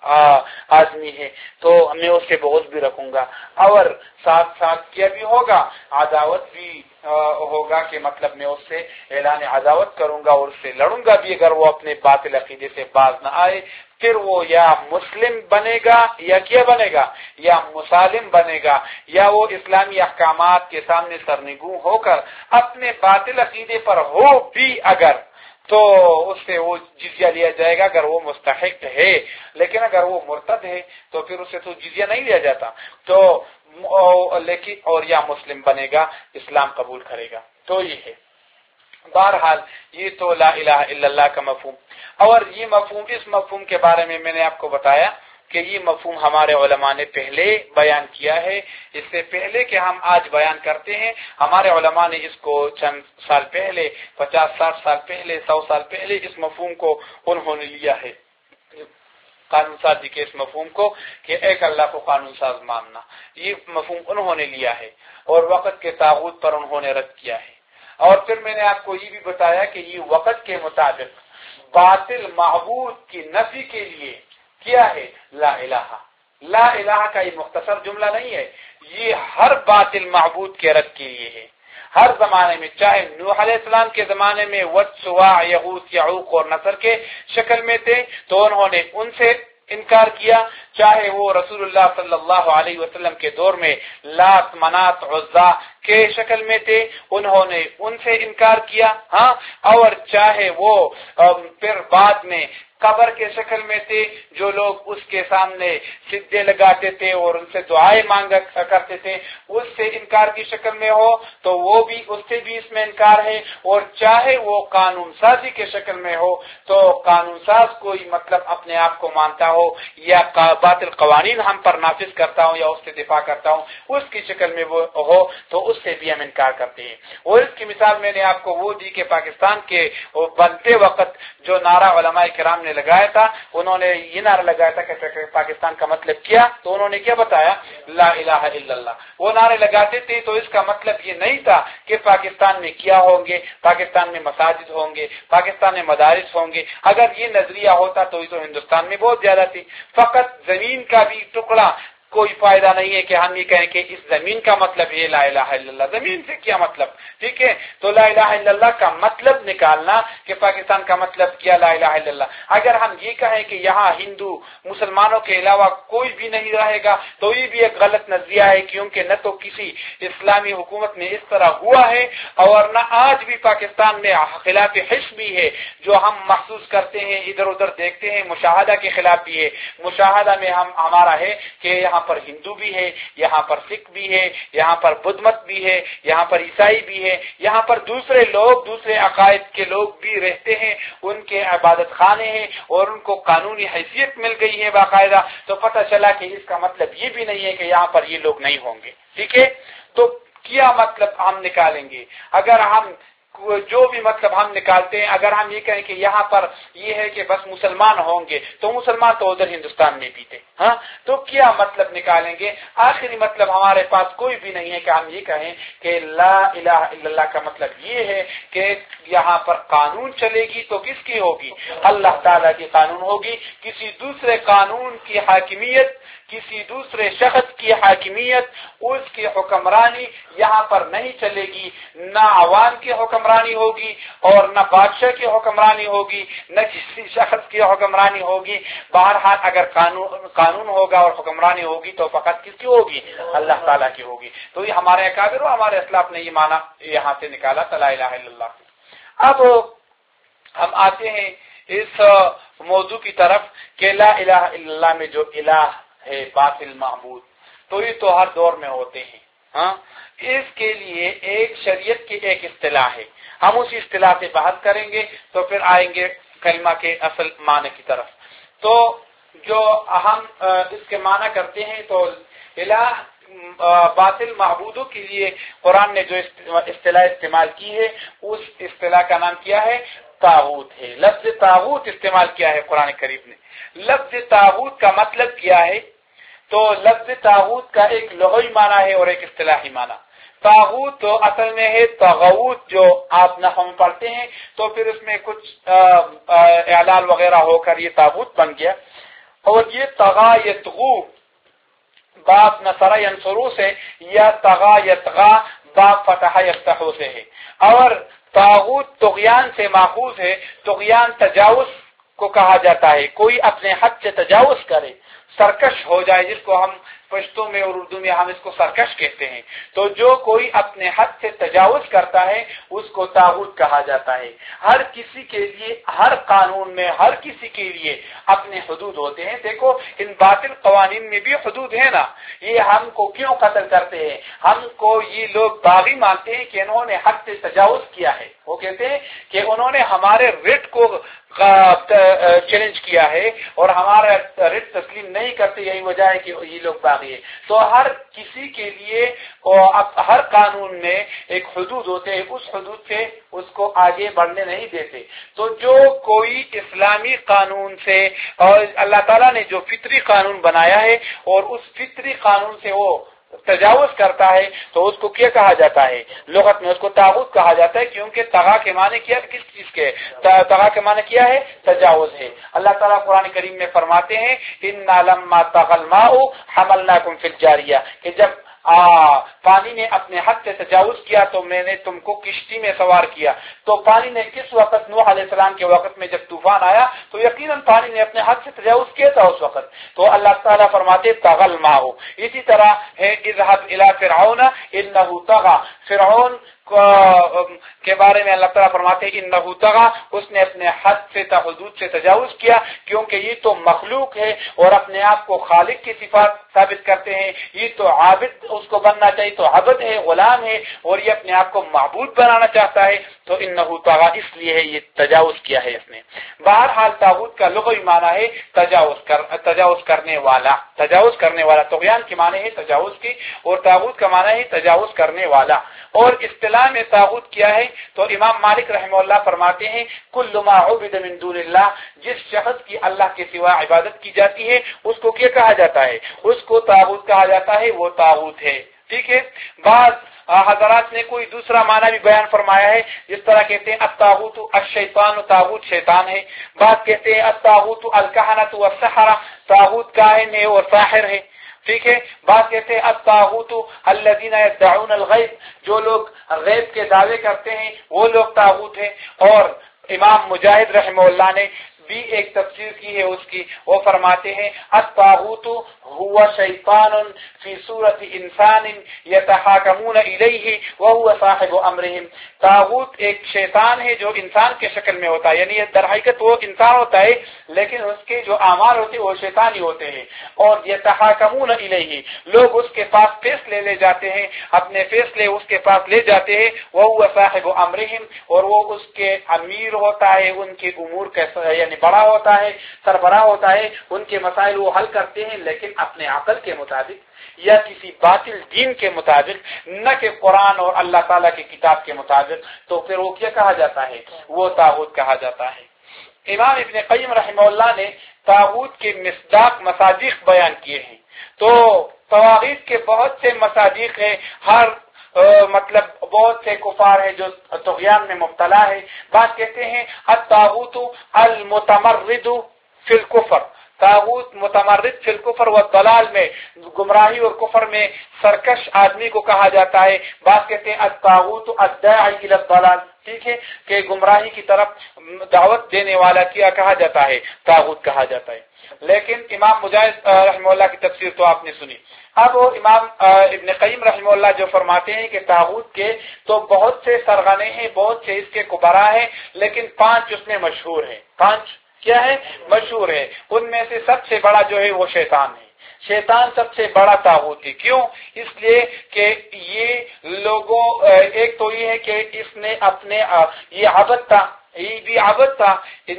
آدمی ہے، تو میں اس سے بغض بھی رکھوں گا، اور ساتھ ساتھ کیا بھی ہوگا، عداوت بھی ہوگا کہ مطلب میں اس سے اعلان عداوت کروں گا اور اس سے لڑوں گا بھی اگر وہ اپنے باطل عقیدے سے باز نہ آئے، پھر وہ یا مسلم بنے گا یا کیا بنے گا، یا مسالم بنے گا، یا وہ اسلامی احکامات کے سامنے سرنگوں ہو کر اپنے باطل عقیدے پر ہو بھی اگر، تو اس سے وہ جزیہ لیا جائے گا اگر وہ مستحق ہے، لیکن اگر وہ مرتد ہے تو پھر اس سے تو جزیہ نہیں لیا جاتا، تو لیکن اور یا مسلم بنے گا، اسلام قبول کرے گا، تو یہ ہے۔ بہرحال یہ تو لا الہ الا اللہ کا مفہوم، اور یہ مفہوم، اس مفہوم کے بارے میں میں نے آپ کو بتایا کہ یہ مفہوم ہمارے علماء نے پہلے بیان کیا ہے، اس سے پہلے کہ ہم آج بیان کرتے ہیں، ہمارے علماء نے اس کو چند سال پہلے، پچاس ساٹھ سال پہلے، سو سال پہلے اس مفہوم کو انہوں نے لیا ہے، قانون سازی کے اس مفہوم کو کہ ایک اللہ کو قانون ساز ماننا، یہ مفہوم انہوں نے لیا ہے اور وقت کے طاغوت پر انہوں نے رد کیا ہے۔ اور پھر میں نے آپ کو یہ بھی بتایا کہ یہ وقت کے مطابق باطل معبود کی نفی کے لیے کیا ہے؟ لا الہ۔ لا الہ کا یہ مختصر جملہ نہیں ہے، یہ ہر باطل معبود کے رد کے لیے ہے، ہر زمانے میں، چاہے نوح علیہ السلام کے زمانے میں ود، سواع، یغوث، یعوق اور نصر کے شکل میں تھے تو انہوں نے ان سے انکار کیا، چاہے وہ رسول اللہ صلی اللہ علیہ وسلم کے دور میں لات، منات، عزا کے شکل میں تھے، انہوں نے ان سے انکار کیا، ہاں، اور چاہے وہ پھر بعد میں قبر کے شکل میں تھے، جو لوگ اس کے سامنے سجدے لگاتے تھے اور ان سے دعائیں مانگا کرتے تھے، اس سے انکار کی شکل میں ہو تو وہ بھی اس سے بھی اس میں انکار ہے، اور چاہے وہ قانون سازی کے شکل میں ہو تو قانون ساز کوئی مطلب اپنے آپ کو مانتا ہو یا باطل قوانین ہم پر نافذ کرتا ہوں یا اس سے دفاع کرتا ہوں اس کی شکل میں وہ ہو تو اس سے بھی ہم انکار کرتے ہیں۔ اور اس کی مثال میں نے آپ کو وہ دی کہ پاکستان کے بنتے وقت جو نعرہ علماء کرام نے لگایا تھا، انہوں نے یہ نعرہ لگایا تھا کہ پاکستان کا مطلب کیا، تو انہوں نے کیا بتایا؟ لا الہ الا اللہ۔ وہ نعرے لگاتے تھے تو اس کا مطلب یہ نہیں تھا کہ پاکستان میں کیا ہوں گے، پاکستان میں مساجد ہوں گے، پاکستان میں مدارس ہوں گے۔ اگر یہ نظریہ ہوتا تو یہ تو ہندوستان میں بہت زیادہ تھی۔ فقط زمین کا بھی ٹکڑا کوئی فائدہ نہیں ہے کہ ہم یہ کہیں کہ اس زمین کا مطلب یہ لا الہ الا اللہ۔ زمین سے کیا مطلب؟ ٹھیک ہے، تو لا الہ الا اللہ کا مطلب نکالنا کہ پاکستان کا مطلب کیا لا الہ الا اللہ۔ اگر ہم یہ کہیں کہ یہاں ہندو مسلمانوں کے علاوہ کوئی بھی نہیں رہے گا تو یہ بھی ایک غلط نظریہ ہے، کیونکہ نہ تو کسی اسلامی حکومت میں اس طرح ہوا ہے اور نہ آج بھی پاکستان میں خلاف حزب بھی ہے جو ہم محسوس کرتے ہیں، ادھر ادھر دیکھتے ہیں، مشاہدہ کے خلاف بھی ہے۔ مشاہدہ میں ہم ہمارا ہے کہ یہاں پر ہندو بھی ہے، یہاں پر سکھ بھی ہے، یہاں پر بدھ مت بھی ہے، یہاں پر عیسائی بھی ہے، یہاں پر دوسرے لوگ دوسرے عقائد کے لوگ بھی رہتے ہیں، ان کے عبادت خانے ہیں اور ان کو قانونی حیثیت مل گئی ہے باقاعدہ، تو پتہ چلا کہ اس کا مطلب یہ بھی نہیں ہے کہ یہاں پر یہ لوگ نہیں ہوں گے۔ ٹھیک ہے، تو کیا مطلب ہم نکالیں گے؟ اگر ہم جو بھی مطلب ہم نکالتے ہیں، اگر ہم یہ کہیں کہ یہاں پر یہ ہے کہ بس مسلمان ہوں گے تو مسلمان تو ادھر ہندوستان میں بھی تھے، ہاں، تو کیا مطلب نکالیں گے؟ آخری مطلب ہمارے پاس کوئی بھی نہیں ہے کہ ہم یہ کہیں کہ لا الہ الا اللہ کا مطلب یہ ہے کہ یہاں پر قانون چلے گی تو کس کی ہوگی؟ اللہ تعالیٰ کی قانون ہوگی، کسی دوسرے قانون کی حاکمیت، کسی دوسرے شخص کی حاکمیت، اس کی حکمرانی یہاں پر نہیں چلے گی، نہ عوام کی حکمرانی ہوگی اور نہ بادشاہ کی حکمرانی ہوگی، نہ کسی شخص کی حکمرانی ہوگی۔ بہرحال اگر قانون قانون ہوگا اور حکمرانی ہوگی تو فقط کس کی ہوگی؟ اللہ تعالیٰ کی ہوگی۔ تو یہ ہمارے اکابر و ہمارے اسلاف نے یہ معنی یہاں سے نکالا لا الہ الا اللہ۔ اب ہم آتے ہیں اس موضوع کی طرف کہ لا الہ الا اللہ میں جو الہ ہے باطل معبود، تو یہ تو ہر دور میں ہوتے ہیں، ہاں، اس کے لیے ایک شریعت کی ایک اصطلاح ہے، ہم اسی اصطلاح سے بحث کریں گے تو پھر آئیں گے کلمہ کے اصل معنی کی طرف۔ تو جو ہم اس کے معنی کرتے ہیں تو الہ باطل معبودوں کے لیے قرآن نے جو اصطلاح استعمال کی ہے اس اصطلاح کا نام کیا ہے؟ طاغوت ہے۔ لفظ طاغوت استعمال کیا ہے قرآن کریم نے۔ لفظ طاغوت کا مطلب کیا ہے؟ تو لفظ طاغوت کا ایک لغوی معنی ہے اور ایک اصطلاحی معنی۔ طاغوت تو اصل میں ہے طغوت، جو آپ نحو میں پڑھتے ہیں تو پھر اس میں کچھ اعلال وغیرہ ہو کر یہ طاغوت بن گیا، اور یہ طغا یطغو باب نصر ینصرو سے یا طغا یطغا باب فتح یفتحو سے ہے، اور طاغوت طغیان سے ماخوذ ہے۔ طغیان تجاوز کو کہا جاتا ہے، کوئی اپنے حد سے تجاوز کرے، سرکش ہو جائے، جس کو ہم پشتو میں اور اردو میں ہم اس کو سرکش کہتے ہیں۔ تو جو کوئی اپنے حد سے تجاوز کرتا ہے اس کو طاغوت کہا جاتا ہے۔ ہر کسی کے لیے، ہر قانون میں ہر کسی کے لیے اپنے حدود ہوتے ہیں۔ دیکھو ان باطل قوانین میں بھی حدود ہے نا، یہ ہم کو کیوں قتل کرتے ہیں؟ ہم کو یہ لوگ باغی مانتے ہیں کہ انہوں نے حد سے تجاوز کیا ہے، وہ کہتے ہیں کہ انہوں نے ہمارے رٹ کو چیلنج کیا ہے اور ہمارا رٹ تسلیم نہیں کرتے، یہی وجہ ہے کہ یہ لوگ باغی ہے۔ تو ہر کسی کے لیے ہر قانون میں ایک حدود ہوتے ہیں، اس حدود سے اس کو آگے بڑھنے نہیں دیتے۔ تو جو کوئی اسلامی قانون سے اور اللہ تعالیٰ نے جو فطری قانون بنایا ہے اور اس فطری قانون سے وہ تجاوز کرتا ہے تو اس کو کیا کہا جاتا ہے؟ لغت میں اس کو طاغوت کہا جاتا ہے، کیونکہ طغا کے معنی کیا کس چیز کے؟ طغا کے معنی کیا ہے؟ تجاوز ہے۔ اللہ تعالیٰ قرآن کریم میں فرماتے ہیں اِنَّا لَمَّا طَغَى الْمَاءُ حَمَلْنَاكُمْ فِي الْجَارِيَةِ، کہ جب آ, پانی نے اپنے حد سے تجاوز کیا تو میں نے تم کو کشتی میں سوار کیا۔ تو پانی نے کس وقت؟ نوح علیہ السلام کے وقت میں جب طوفان آیا تو یقیناً پانی نے اپنے حد سے تجاوز کیا تھا اس وقت۔ تو اللہ تعالیٰ فرماتے طغى الماء۔ اسی طرح ہے اذهب الى فرعون انه طغى، فرعون کے بارے میں اللہ تعالیٰ فرماتے ہیں انہو طغی، اس نے اپنے حد سے حدود سے تجاوز کیا، کیونکہ یہ تو مخلوق ہے اور اپنے آپ کو خالق کی صفات ثابت کرتے ہیں، یہ تو عابد اس کو بننا چاہیے، تو عبد ہے، غلام ہے، اور یہ اپنے آپ کو معبود بنانا چاہتا ہے، تو انہو طغی اس لیے ہے یہ تجاوز کیا ہے اس نے۔ بہرحال طاغوت کا لغوی معنی ہے تجاوز کر تجاوز کرنے والا، تجاوز کرنے والا، طغیان کی معنی ہے تجاوز کی، اور طاغوت کا معنی ہے تجاوز کرنے والا۔ اور اصطلاح میں طاغوت کیا ہے تو امام مالک رحمہ اللہ فرماتے ہیں کل ما عبد من دون اللہ، جس شخص کی اللہ کے سوا عبادت کی جاتی ہے اس کو کیا کہا جاتا ہے؟ اس کو طاغوت کہا جاتا ہے، وہ طاغوت ہے، ٹھیک ہے۔ بعض حضرات نے کوئی دوسرا معنی بھی بیان فرمایا ہے، جس طرح کہتے ہیں الطاغوت الشیطان، طاغوت شیطان ہے، بعض کہتے ہیں الطاغوت الکہنۃ والسحرہ، طاغوت کاہن ہے اور ساحر ہے، ٹھیک ہے۔ بعض کہتے ہیں الطاغوت الذین یدعون الغیب، جو لوگ غیب کے دعوے کرتے ہیں وہ لوگ طاغوت ہیں۔ اور امام مجاہد رحمہ اللہ نے بھی ایک تفسیر کی ہے اس کی، وہ فرماتے ہیں الطاغوت هو شیطان فی صورت انسان یتحاکمون الیہ وهو صاحب امرهم، طاغوت ایک شیطان ہے جو انسان کے شکل میں ہوتا ہے، یعنی در حقیقت وہ انسان ہوتا ہے لیکن اس کے جو اعمال ہوتے ہیں وہ شیطانی ہوتے ہیں، اور یتحاکمون الیہ، لوگ اس کے پاس فیصلے لے جاتے ہیں، اپنے فیصلے اس کے پاس لے جاتے ہیں، وهو صاحب امرهم، اور وہ اس کے امیر ہوتا ہے، ان کے امور کا یعنی بڑا ہوتا ہے، سربراہ ہوتا ہے، ان کے مسائل وہ حل کرتے ہیں لیکن اپنے عقل کے مطابق یا کسی باطل دین کے مطابق، نہ کہ قرآن اور اللہ تعالیٰ کی کتاب کے مطابق، تو پھر وہ کیا کہا جاتا ہے؟ وہ طاغوت کہا جاتا ہے۔ امام ابن قیم رحمہ اللہ نے طاغوت کے مصداق مصادیق بیان کیے ہیں، تو طواغیت کے بہت سے مصادیق ہیں، ہر مطلب بہت سے کفار ہیں جو طغیان میں مبتلا ہے۔ بات کہتے ہیں الطاغوت المتمرد فی الکفر، طاغوت متمرد فی الکفر والضلال میں، گمراہی اور کفر میں سرکش آدمی کو کہا جاتا ہے۔ بات کہتے ہیں الطاغوت الداعی الی الضلال، ٹھیک ہے، کہ گمراہی کی طرف دعوت دینے والا کیا کہا جاتا ہے؟ طاغوت کہا جاتا ہے۔ لیکن امام مجاہد رحمہ اللہ کی تفسیر تو آپ نے سنی۔ اب وہ امام ابن قیم رحمہ اللہ جو فرماتے ہیں کہ طاغوت کے تو بہت سے سرغنے ہیں، بہت سے اس کے کبرا ہیں، لیکن پانچ اس میں مشہور ہیں۔ پانچ کیا ہے؟ مشہور ہے۔ ان میں سے سب سے بڑا جو ہے وہ شیطان ہے۔ شیطان سب سے بڑا طاغوت ہے، کیوں؟ اس لیے کہ یہ لوگوں، ایک تو یہ ہے کہ اس نے اپنے یہ عبد تھا، یہ بھی عبد تھا،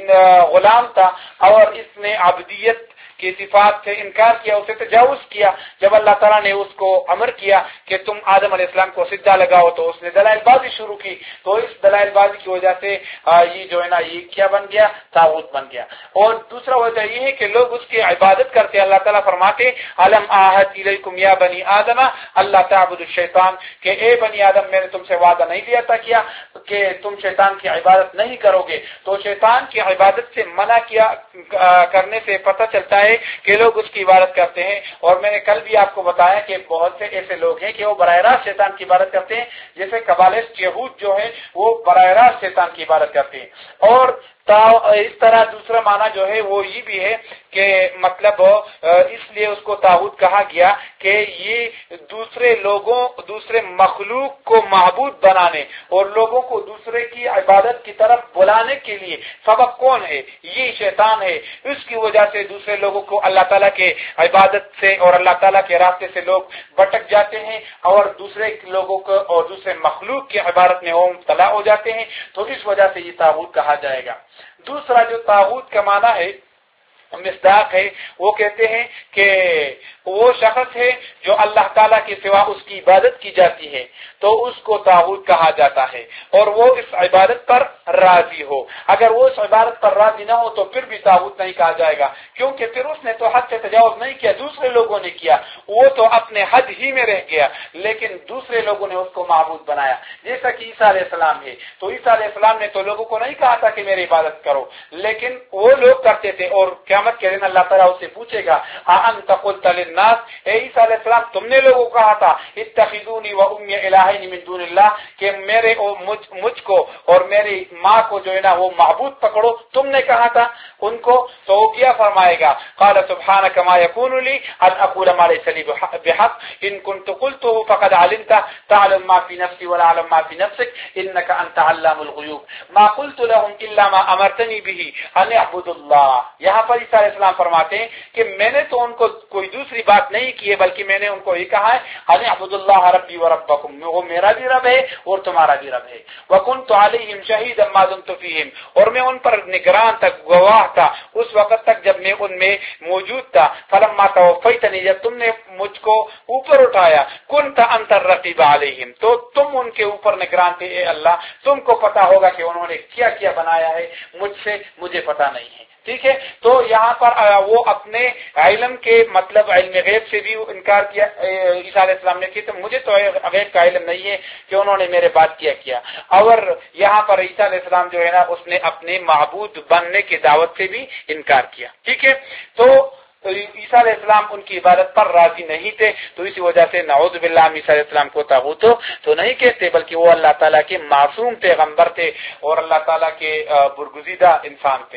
غلام تھا، اور اس نے عبدیت کی صفات سے انکار کیا، اسے تجاوز کیا۔ جب اللہ تعالیٰ نے اس کو امر کیا کہ تم آدم علیہ السلام کو سجدہ لگاؤ تو اس نے دلائل بازی شروع کی، تو اس دلائل بازی کی وجہ سے یہ جو ہے نا یہ کیا بن گیا؟ طاغوت بن گیا۔ اور دوسرا وجہ یہ ہے کہ لوگ اس کی عبادت کرتے، اللہ تعالیٰ فرماتے الم عہد الیکم یا بنی آدم اللہ تعبدوا الشیطان، کہ اے بنی آدم میں نے تم سے وعدہ نہیں لیا تھا کیا کہ تم شیطان کی عبادت نہیں کرو گے۔ تو شیطان کی عبادت سے منع کیا کرنے سے پتہ چلتا ہے کہ لوگ اس کی عبادت کرتے ہیں۔ اور میں نے کل بھی آپ کو بتایا کہ بہت سے ایسے لوگ ہیں کہ وہ براہ راست شیطان کی عبادت کرتے ہیں، جیسے قبالسٹ یہود جو ہیں وہ براہ راست شیطان کی عبادت کرتے ہیں۔ اور اس طرح دوسرا معنی جو ہے وہ یہ بھی ہے کہ مطلب اس لیے اس کو طاغوت کہا گیا کہ یہ دوسرے لوگوں دوسرے مخلوق کو معبود بنانے اور لوگوں کو دوسرے کی عبادت کی طرف بلانے کے لیے سبب کون ہے؟ یہ شیطان ہے۔ اس کی وجہ سے دوسرے لوگوں کو اللہ تعالیٰ کے عبادت سے اور اللہ تعالیٰ کے راستے سے لوگ بھٹک جاتے ہیں اور دوسرے لوگوں کو اور دوسرے مخلوق کی عبادت میں وہ مبتلا ہو جاتے ہیں، تو اس وجہ سے یہ طاغوت کہا جائے گا۔ دوسرا جو طاغوت کا معنی ہے مصداق ہے، وہ کہتے ہیں کہ وہ شخص ہے جو اللہ تعالیٰ کے سوا اس کی عبادت کی جاتی ہے تو اس کو طاغوت کہا جاتا ہے، اور وہ اس عبادت پر راضی ہو۔ اگر وہ اس عبادت پر راضی نہ ہو تو پھر بھی طاغوت نہیں کہا جائے گا، کیونکہ پھر اس نے تو حد سے تجاوز نہیں کیا، دوسرے لوگوں نے کیا، وہ تو اپنے حد ہی میں رہ گیا، لیکن دوسرے لوگوں نے اس کو معبود بنایا۔ جیسا کہ عیسیٰ علیہ السلام ہے، تو عیسیٰ علیہ السلام نے تو لوگوں کو نہیں کہا تھا کہ میری عبادت کرو، لیکن وہ لوگ کرتے تھے، اور کیا قیامت کے دن اللہ تعالیٰ اس سے پوچھے گا اَأَنْتَ قُلْتَ لِلنَّاسِ، اے عیسیٰ علیہ السلام تم نے لوگوں کو کہا تھا اتخذونی و امی الہین من دون اللہ، کہ میرے مجھ, مجھ کو اور میری ماں کو جو ہے نا وہ معبود پکڑو، تم نے کہا تھا ان کو؟ تو وہ کیا فرمائے گا؟ قال سبحانک ما یکون لی ان اقول ما لیس لی بحق ان کنت قلته فقد علمت تعلم ما فی نفسی ولا اعلم ما فی نفسک انک انت علام الغیوب ما قلت لهم الا ما امرتنی به ان اعبدوا اللہ۔ یہاں پر عیسیٰ علیہ السلام فرماتے ہیں کہ میں نے تو ان کو کوئی دوسری بات نہیں کی ہے، بلکہ میں نے ان کو یہ کہا ہے ان اعبدوا اللہ ربی و ربکم، وہ میرا بھی رب ہے اور تمہارا بھی رب ہے، وکنت علیہم شہیدا ما دمت فیہم، اور میں ان پر نگران تک، گواہ تھا اس وقت تک جب میں ان میں موجود تھا، فلما توفیتنی، جب تم نے مجھ کو اوپر اٹھایا، کنت انت الرقیب علیہم، تو تم ان کے اوپر نگران تھے اے اللہ، تم کو پتا ہوگا کہ انہوں نے کیا کیا بنایا ہے مجھ سے، مجھے پتا نہیں ہے۔ ٹھیک ہے، تو یہاں پر وہ اپنے علم کے مطلب علم غیب سے بھی انکار کیا عیسیٰ علیہ السلام نے، کہ تو مجھے تو غیب کا علم نہیں ہے کہ انہوں نے میرے بات کیا کیا۔ اور یہاں پر عیسیٰ علیہ السلام جو ہے نا اس نے اپنے معبود بننے کی دعوت سے بھی انکار کیا۔ ٹھیک ہے، تو عیسیٰ علیہ السلام ان کی عبادت پر راضی نہیں تھے، تو اسی وجہ سے نعوذ باللہ عیسیٰ علیہ السلام کو طاغوت تو نہیں کہتے، بلکہ وہ اللہ تعالیٰ کے معصوم پیغمبر تھے اور اللہ تعالیٰ کے برگزیدہ انسان تھے۔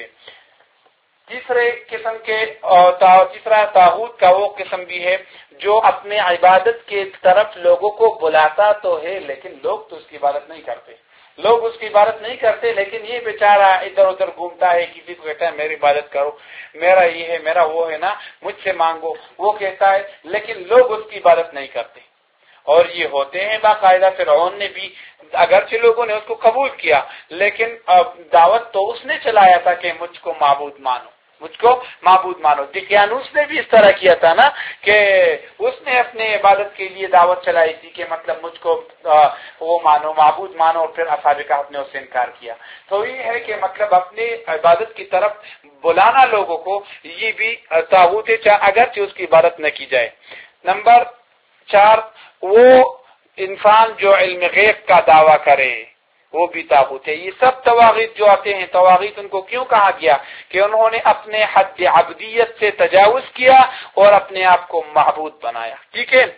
تیسرے قسم کے تیسرا طاغوت کا وہ قسم بھی ہے جو اپنے عبادت کے طرف لوگوں کو بلاتا تو ہے لیکن لوگ تو اس کی عبادت نہیں کرتے، لوگ اس کی عبادت نہیں کرتے، لیکن یہ بیچارہ ادھر ادھر گھومتا ہے، کسی کو کہتا ہے میری عبادت کرو، میرا یہ ہے، میرا وہ ہے نا، مجھ سے مانگو، وہ کہتا ہے، لیکن لوگ اس کی عبادت نہیں کرتے۔ اور یہ ہوتے ہیں باقاعدہ، فرعون نے بھی اگرچہ لوگوں نے اس کو قبول کیا لیکن دعوت تو اس نے چلایا تھا کہ مجھ کو معبود مانو، مجھ کو معبود مانو۔ دقیانوس نے بھی اس طرح کیا تھا نا، کہ اس نے اپنے عبادت کے لیے دعوت چلائی تھی کہ مطلب مجھ کو وہ مانو، معبود مانو، اور پھر اصحاب کہف نے اس سے انکار کیا۔ تو یہ ہے کہ مطلب اپنے عبادت کی طرف بلانا لوگوں کو، یہ بھی طاغوت ہے اگرچہ اس کی عبادت نہ کی جائے۔ نمبر چار، وہ انسان جو علم غیب کا دعویٰ کرے وہ بھی طاغوت ہے۔ یہ سب طواغیت جو آتے ہیں، طواغیت ان کو کیوں کہا گیا؟ کہ انہوں نے اپنے حد عبدیت سے تجاوز کیا اور اپنے آپ کو معبود بنایا۔ ٹھیک ہے،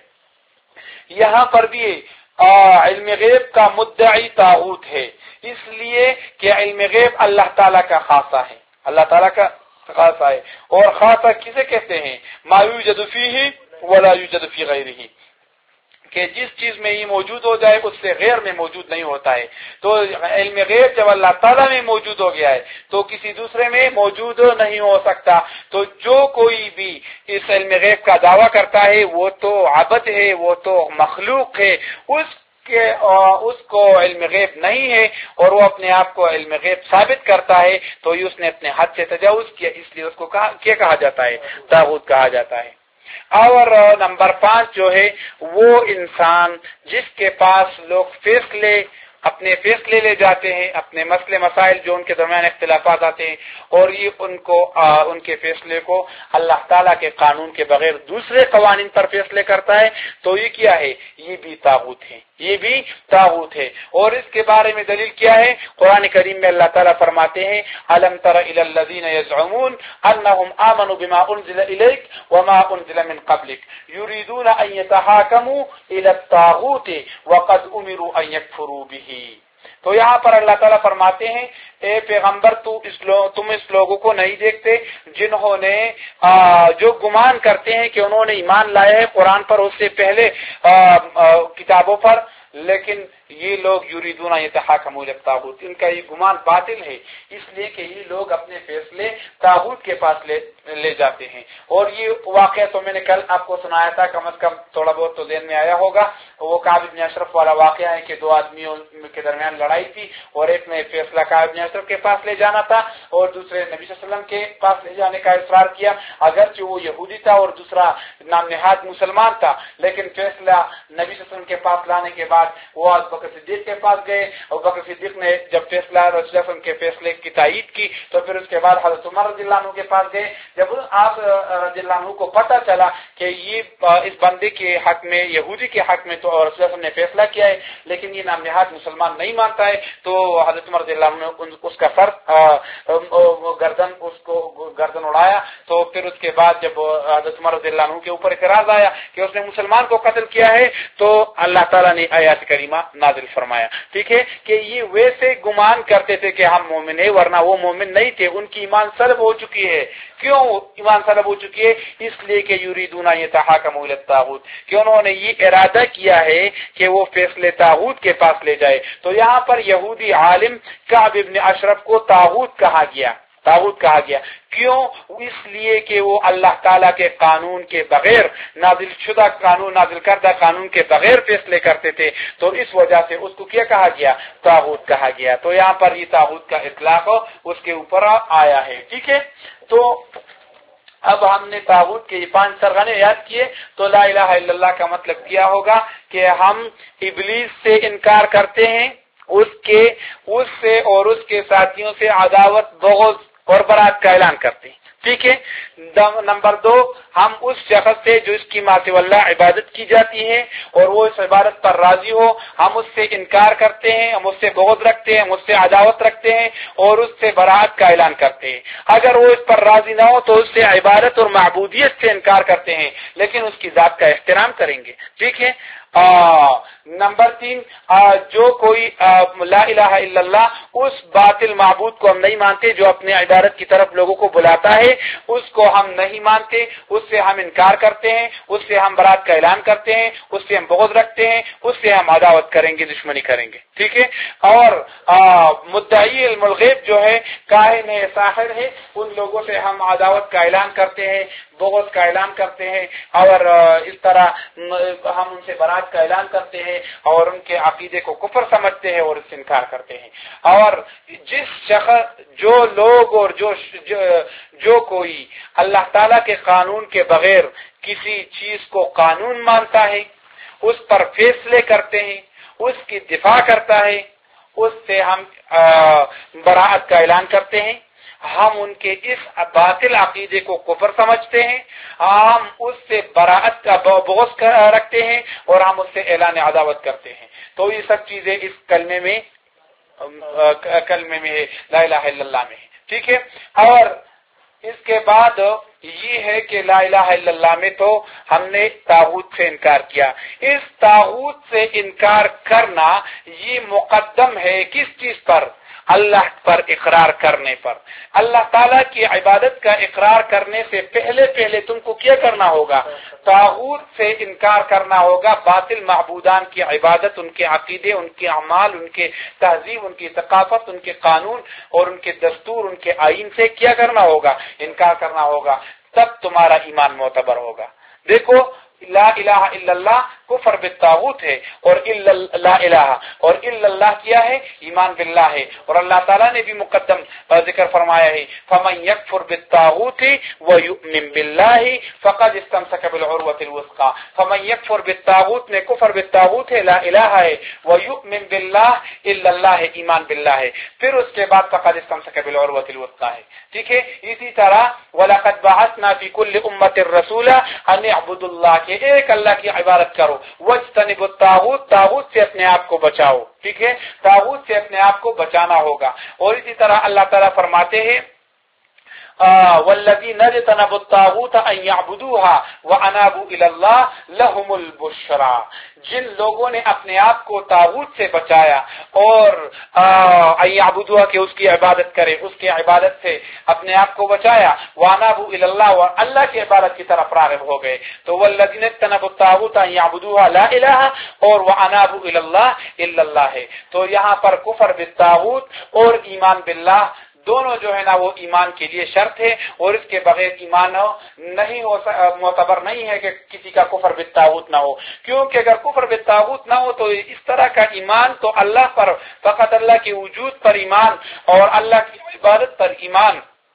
یہاں پر بھی علم غیب کا مدعی طاغوت ہے، اس لیے کہ علم غیب اللہ تعالیٰ کا خاصہ ہے، اللہ تعالیٰ کا خاصہ ہے، اور خاصہ کسے کہتے ہیں؟ ما یوجد فیہ ولا یوجد فی غیرہ، کہ جس چیز میں یہ موجود ہو جائے اس سے غیر میں موجود نہیں ہوتا ہے۔ تو علم غیب جب اللہ تعالیٰ میں موجود ہو گیا ہے تو کسی دوسرے میں موجود نہیں ہو سکتا۔ تو جو کوئی بھی اس علم غیب کا دعویٰ کرتا ہے وہ تو عبد ہے، وہ تو مخلوق ہے، اس کہ اس کو علم غیب نہیں ہے اور وہ اپنے آپ کو علم غیب ثابت کرتا ہے، تو یہ اس نے اپنے حد سے تجاوز کیا، اس لیے اس کو کیا کہا جاتا ہے؟ طاغوت کہا جاتا ہے۔ اور نمبر پانچ جو ہے وہ انسان جس کے پاس لوگ فیصلے اپنے فیصلے لے جاتے ہیں، اپنے مسئلے مسائل جو ان کے درمیان اختلافات آتے ہیں، اور یہ ان کو آ, ان کے فیصلے کو اللہ تعالیٰ کے قانون کے بغیر دوسرے قوانین پر فیصلے کرتا ہے، تو یہ کیا ہے؟ یہ بھی طاغوت ہے، یہ بھی طاغوت ہے۔ اور اس کے بارے میں دلیل کیا ہے؟ قرآن کریم میں اللہ تعالیٰ فرماتے ہیں أَلَمْ تَرَ إِلَى الَّذِينَ يَزْعُمُونَ أَنَّهُمْ آمَنُوا بِمَا أُنزِلَ إِلَيْكَ وَمَا أُنزِلَ مِنْ قَبْلِكَ يُرِيدُونَ أَنْ يَتَحَاكَمُوا إِلَى الطَّاغُوتِ وَقَدْ أُمِرُوا أَنْ يَكْفُرُوا بِهِ۔ تو یہاں پر اللہ تعالیٰ فرماتے ہیں اے پیغمبر تو اس لو تم اس لوگوں کو نہیں دیکھتے جنہوں نے جو گمان کرتے ہیں کہ انہوں نے ایمان لائے ہیں قرآن پر اس سے پہلے آ, آ, کتابوں پر، لیکن یہ لوگ یریدون یتحاکموا الی الطاغوت، ان کا یہ گمان باطل ہے، اس لیے کہ یہ لوگ اپنے فیصلے طاغوت کے پاس لے لے جاتے ہیں۔ اور یہ واقعہ تو میں نے کل آپ کو سنایا تھا، کم از کم تھوڑا بہت تو ذہن میں آیا ہوگا، وہ کعب بن اشرف والا واقعہ ہے کہ دو آدمیوں کے درمیان لڑائی تھی اور ایک نے فیصلہ کعب بن اشرف کے پاس لے جانا تھا اور دوسرے نبی صلی اللہ علیہ وسلم کے پاس لے جانے کا اصرار کیا، اگرچہ وہ یہودی تھا اور دوسرا نام نہاد مسلمان تھا، لیکن فیصلہ نبی صلی اللہ علیہ وسلم کے پاس لانے کے بعد وہ بکر صدیق کے پاس گئے، ابو بکر صدیق نے جب فیصلہ رسول اللہ صلی اللہ علیہ وسلم کے فیصلے کی تائید کی تو پھر اس کے بعد حضرت عمر رضی اللہ عنہ کے پاس گئے۔ جب آپ رضی اللہ عنہ کو پتہ چلا کہ یہ اس بندے کے حق میں، یہودی کے حق میں تو رسول اللہ صلی اللہ علیہ وسلم نے فیصلہ کیا ہے لیکن یہ نام نہاد مسلمان نہیں مانتا ہے، تو حضرت عمر رضی اللہ عنہ نے اس کا سر گردن اس کو گردن اڑایا۔ تو پھر اس کے بعد جب حضرت عمر رضی اللہ عنہ کے اوپر اعتراض آیا کہ اس نے مسلمان کو قتل کیا ہے تو اللہ تعالیٰ نے آیات کریمہ نازل فرمایا، ٹھیک ہے، کہ یہ ویسے گمان کرتے تھے کہ ہم مومن ہیں ورنہ وہ مومن نہیں تھے، ان کی ایمان سلب ہو چکی ہے۔ کیوں ایمان سلب ہو چکی ہے؟ اس لیے کہ یریدون یتحاکموا الی الطاغوت، کہ انہوں نے یہ ارادہ کیا ہے کہ وہ فیصلے طاغوت کے پاس لے جائے۔ تو یہاں پر یہودی عالم کعب ابن اشرف کو طاغوت کہا گیا، طاغوت کہا گیا کیوں؟ اس لیے کہ وہ اللہ تعالیٰ کے قانون کے بغیر، نازل شدہ قانون، نازل کردہ قانون کے بغیر فیصلے کرتے تھے، تو اس وجہ سے اس کو کیا کہا گیا؟ طاغوت کہا گیا۔ تو یہاں پر یہ طاغوت کا اطلاق اس کے اوپر آیا ہے، ٹھیک ہے۔ تو اب ہم نے طاغوت کے یہ پانچ سرغنے یاد کیے، تو لا الہ الا اللہ کا مطلب کیا ہوگا کہ ہم ابلیس سے انکار کرتے ہیں، اس کے اس سے اور اس کے ساتھیوں سے عداوت، بغض اور برات کا اعلان کرتے ہیں، ٹھیک ہے۔ نمبر دو، ہم اس شخص سے جو اس کی ماں سے اللہ عبادت کی جاتی ہے اور وہ اس عبادت پر راضی ہو، ہم اس سے انکار کرتے ہیں، ہم اس سے بغض رکھتے ہیں، ہم اس سے عداوت رکھتے ہیں اور اس سے برات کا اعلان کرتے ہیں۔ اگر وہ اس پر راضی نہ ہو تو اس سے عبادت اور معبودیت سے انکار کرتے ہیں، لیکن اس کی ذات کا احترام کریں گے، ٹھیک ہے۔ آ, نمبر تین، آ, جو کوئی آ, لا الہ الا اللہ، اس باطل معبود کو ہم نہیں مانتے جو اپنے عبادت کی طرف لوگوں کو بلاتا ہے، اس کو ہم نہیں مانتے، اس سے ہم انکار کرتے ہیں، اس سے ہم برات کا اعلان کرتے ہیں، اس سے ہم بغض رکھتے ہیں، اس سے ہم عداوت کریں گے، دشمنی کریں گے، ٹھیک ہے۔ اور مدعی علم الغیب جو ہے، کاہن ہے، ساحر ہے، ان لوگوں سے ہم عداوت کا اعلان کرتے ہیں، بغض کا اعلان کرتے ہیں اور اس طرح ہم ان سے برات کا اعلان کرتے ہیں اور ان کے عقیدے کو کفر سمجھتے ہیں اور اس سے انکار کرتے ہیں۔ اور جس شخص، جو لوگ اور جو جو, جو کوئی اللہ تعالیٰ کے قانون کے بغیر کسی چیز کو قانون مانتا ہے، اس پر فیصلے کرتے ہیں، اس کی دفاع کرتا ہے، اس سے ہم براءت کا اعلان کرتے ہیں، ہم ان کے اس باطل عقیدے کو کفر سمجھتے ہیں، ہم اس سے براءت کا بغض رکھتے ہیں اور ہم اس سے اعلان عداوت کرتے ہیں۔ تو یہ سب چیزیں اس کلمے میں کلمے میں ہے، لا الہ الا اللہ میں ہے، ٹھیک ہے۔ اور اس کے بعد یہ ہے کہ لا الہ الا اللہ میں تو ہم نے طاغوت سے انکار کیا۔ اس طاغوت سے انکار کرنا یہ مقدم ہے کس چیز پر؟ اللہ پر اقرار کرنے پر۔ اللہ تعالیٰ کی عبادت کا اقرار کرنے سے پہلے پہلے تم کو کیا کرنا ہوگا؟ طاغوت سے انکار کرنا ہوگا، باطل معبودان کی عبادت، ان کے عقیدے، ان کے اعمال، ان کے تہذیب، ان کی ثقافت، ان کے قانون اور ان کے دستور، ان کے آئین سے کیا کرنا ہوگا؟ انکار کرنا ہوگا، تب تمہارا ایمان معتبر ہوگا۔ دیکھو، لا الہ الا اللہ کفر بالطاغوت ہے، اور الا لا الہ اور الا اللہ کیا ہے؟ ایمان باللہ ہے۔ اور اللہ تعالیٰ نے بھی مقدم ذکر فرمایا ہے، فمن یکفر بالطاغوت ویؤمن باللہ فقد استمسک بالعروۃ الوثقی۔ فمن یکفر بالطاغوت میں کفر بالطاغوت ہے، لا الہ ہے، ویؤمن باللہ الا اللہ ہے، ایمان باللہ ہے، پھر اس کے بعد فقد استمسک بالعروۃ الوثقی ہے، ٹھیک ہے۔ اسی طرح وَلَقَدْ بَعَثْنَا فِي كُلِّ أُمَّةٍ رَسُولًا أَنِ اعْبُدُوا اللَّهَ، کہ ایک اللہ کی عبادت کرو، وَاجْتَنِبُوا الطَّاغُوتَ، طاغوت سے اپنے آپ کو بچاؤ، ٹھیک ہے، طاغوت سے اپنے آپ کو بچانا ہوگا۔ اور اسی طرح اللہ تعالیٰ فرماتے ہیں وَالَّذِينَ اجْتَنَبُوا الطَّاغُوتَ أَن يَعْبُدُوهَا وَأَنَابُوا إِلَى اللَّهِ لَهُمُ الْبُشْرَى، جن لوگوں نے اپنے آپ کو طاغوت سے بچایا اور أن يعبدوها کہ اس کی عبادت کرے، اس کی عبادت سے اپنے آپ کو بچایا، وَأَنَابُوا إِلَى اللَّهِ اور اللہ کی عبادت کی طرف راغب ہو گئے، تو وَالَّذِينَ اجْتَنَبُوا الطَّاغُوتَ أَن يَعْبُدُوهَا لا الہ اور وَأَنَابُوا إِلَى اللَّهِ إِلَّا اللَّهِ ہے۔ تو یہاں پر کفر بالطاغوت اور ایمان باللہ دونوں جو ہے نا وہ ایمان کے لیے شرط ہے، اور اس کے بغیر ایمان نہیں ہو، معتبر نہیں ہے کہ کسی کا کفر بالطاغوت نہ ہو، کیونکہ اگر کفر بالطاغوت نہ ہو تو اس طرح کا ایمان تو اللہ پر، فقط اللہ کے وجود پر ایمان اور اللہ کی عبادت پر ایمان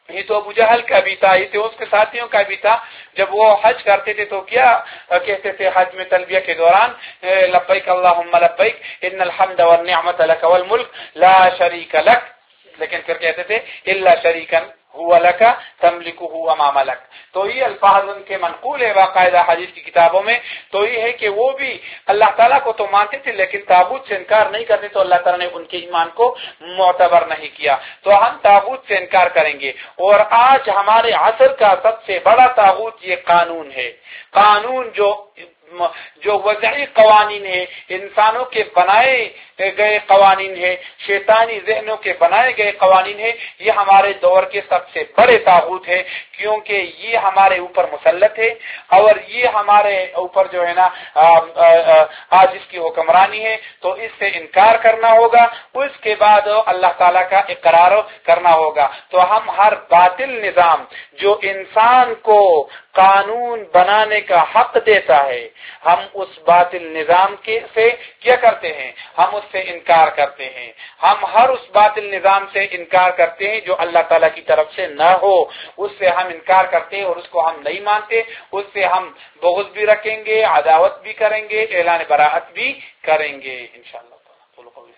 یہ تو ابو جہل کا بھی تھا، یہ تو اس کے ساتھیوں کا بھی تھا. جب وہ حج کرتے تھے تو کیا کہتے تھے حج میں تلبیہ کے دوران؟ لبیک اللہم لبیک ان الحمد والنعمت لک والملک لا شریک لک، لیکن پھر کہتے تھے الا شریکا هو لک تملکہ وما ملک. تو یہ الفاظ ان کے منقول ہے باقاعدہ حدیث کی کتابوں میں. تو یہ ہے کہ وہ بھی اللہ تعالیٰ کو تو مانتے تھے لیکن تاغوت سے انکار نہیں کرتے، تو اللہ تعالیٰ نے ان کے ایمان کو معتبر نہیں کیا. تو ہم تاغوت سے انکار کریں گے. اور آج ہمارے عصر کا سب سے بڑا تاغوت یہ قانون ہے. قانون جو جو وضعی قوانین ہے، انسانوں کے بنائے گئے قوانین ہے، شیطانی ذہنوں کے بنائے گئے قوانین ہے، یہ ہمارے دور کے سب سے بڑے طاغوت ہے، کیونکہ یہ ہمارے اوپر مسلط ہے اور یہ ہمارے اوپر جو ہے نا آج اس کی حکمرانی ہے. تو اس سے انکار کرنا ہوگا، اس کے بعد اللہ تعالیٰ کا اقرار کرنا ہوگا. تو ہم ہر باطل نظام جو انسان کو قانون بنانے کا حق دیتا ہے، ہم اس باطل نظام کے سے کیا کرتے ہیں؟ ہم اس سے انکار کرتے ہیں. ہم ہر اس باطل نظام سے انکار کرتے ہیں جو اللہ تعالیٰ کی طرف سے نہ ہو، اس سے ہم انکار کرتے ہیں اور اس کو ہم نہیں مانتے. اس سے ہم بغض بھی رکھیں گے، عداوت بھی کریں گے، اعلان براءت بھی کریں گے انشاءاللہ.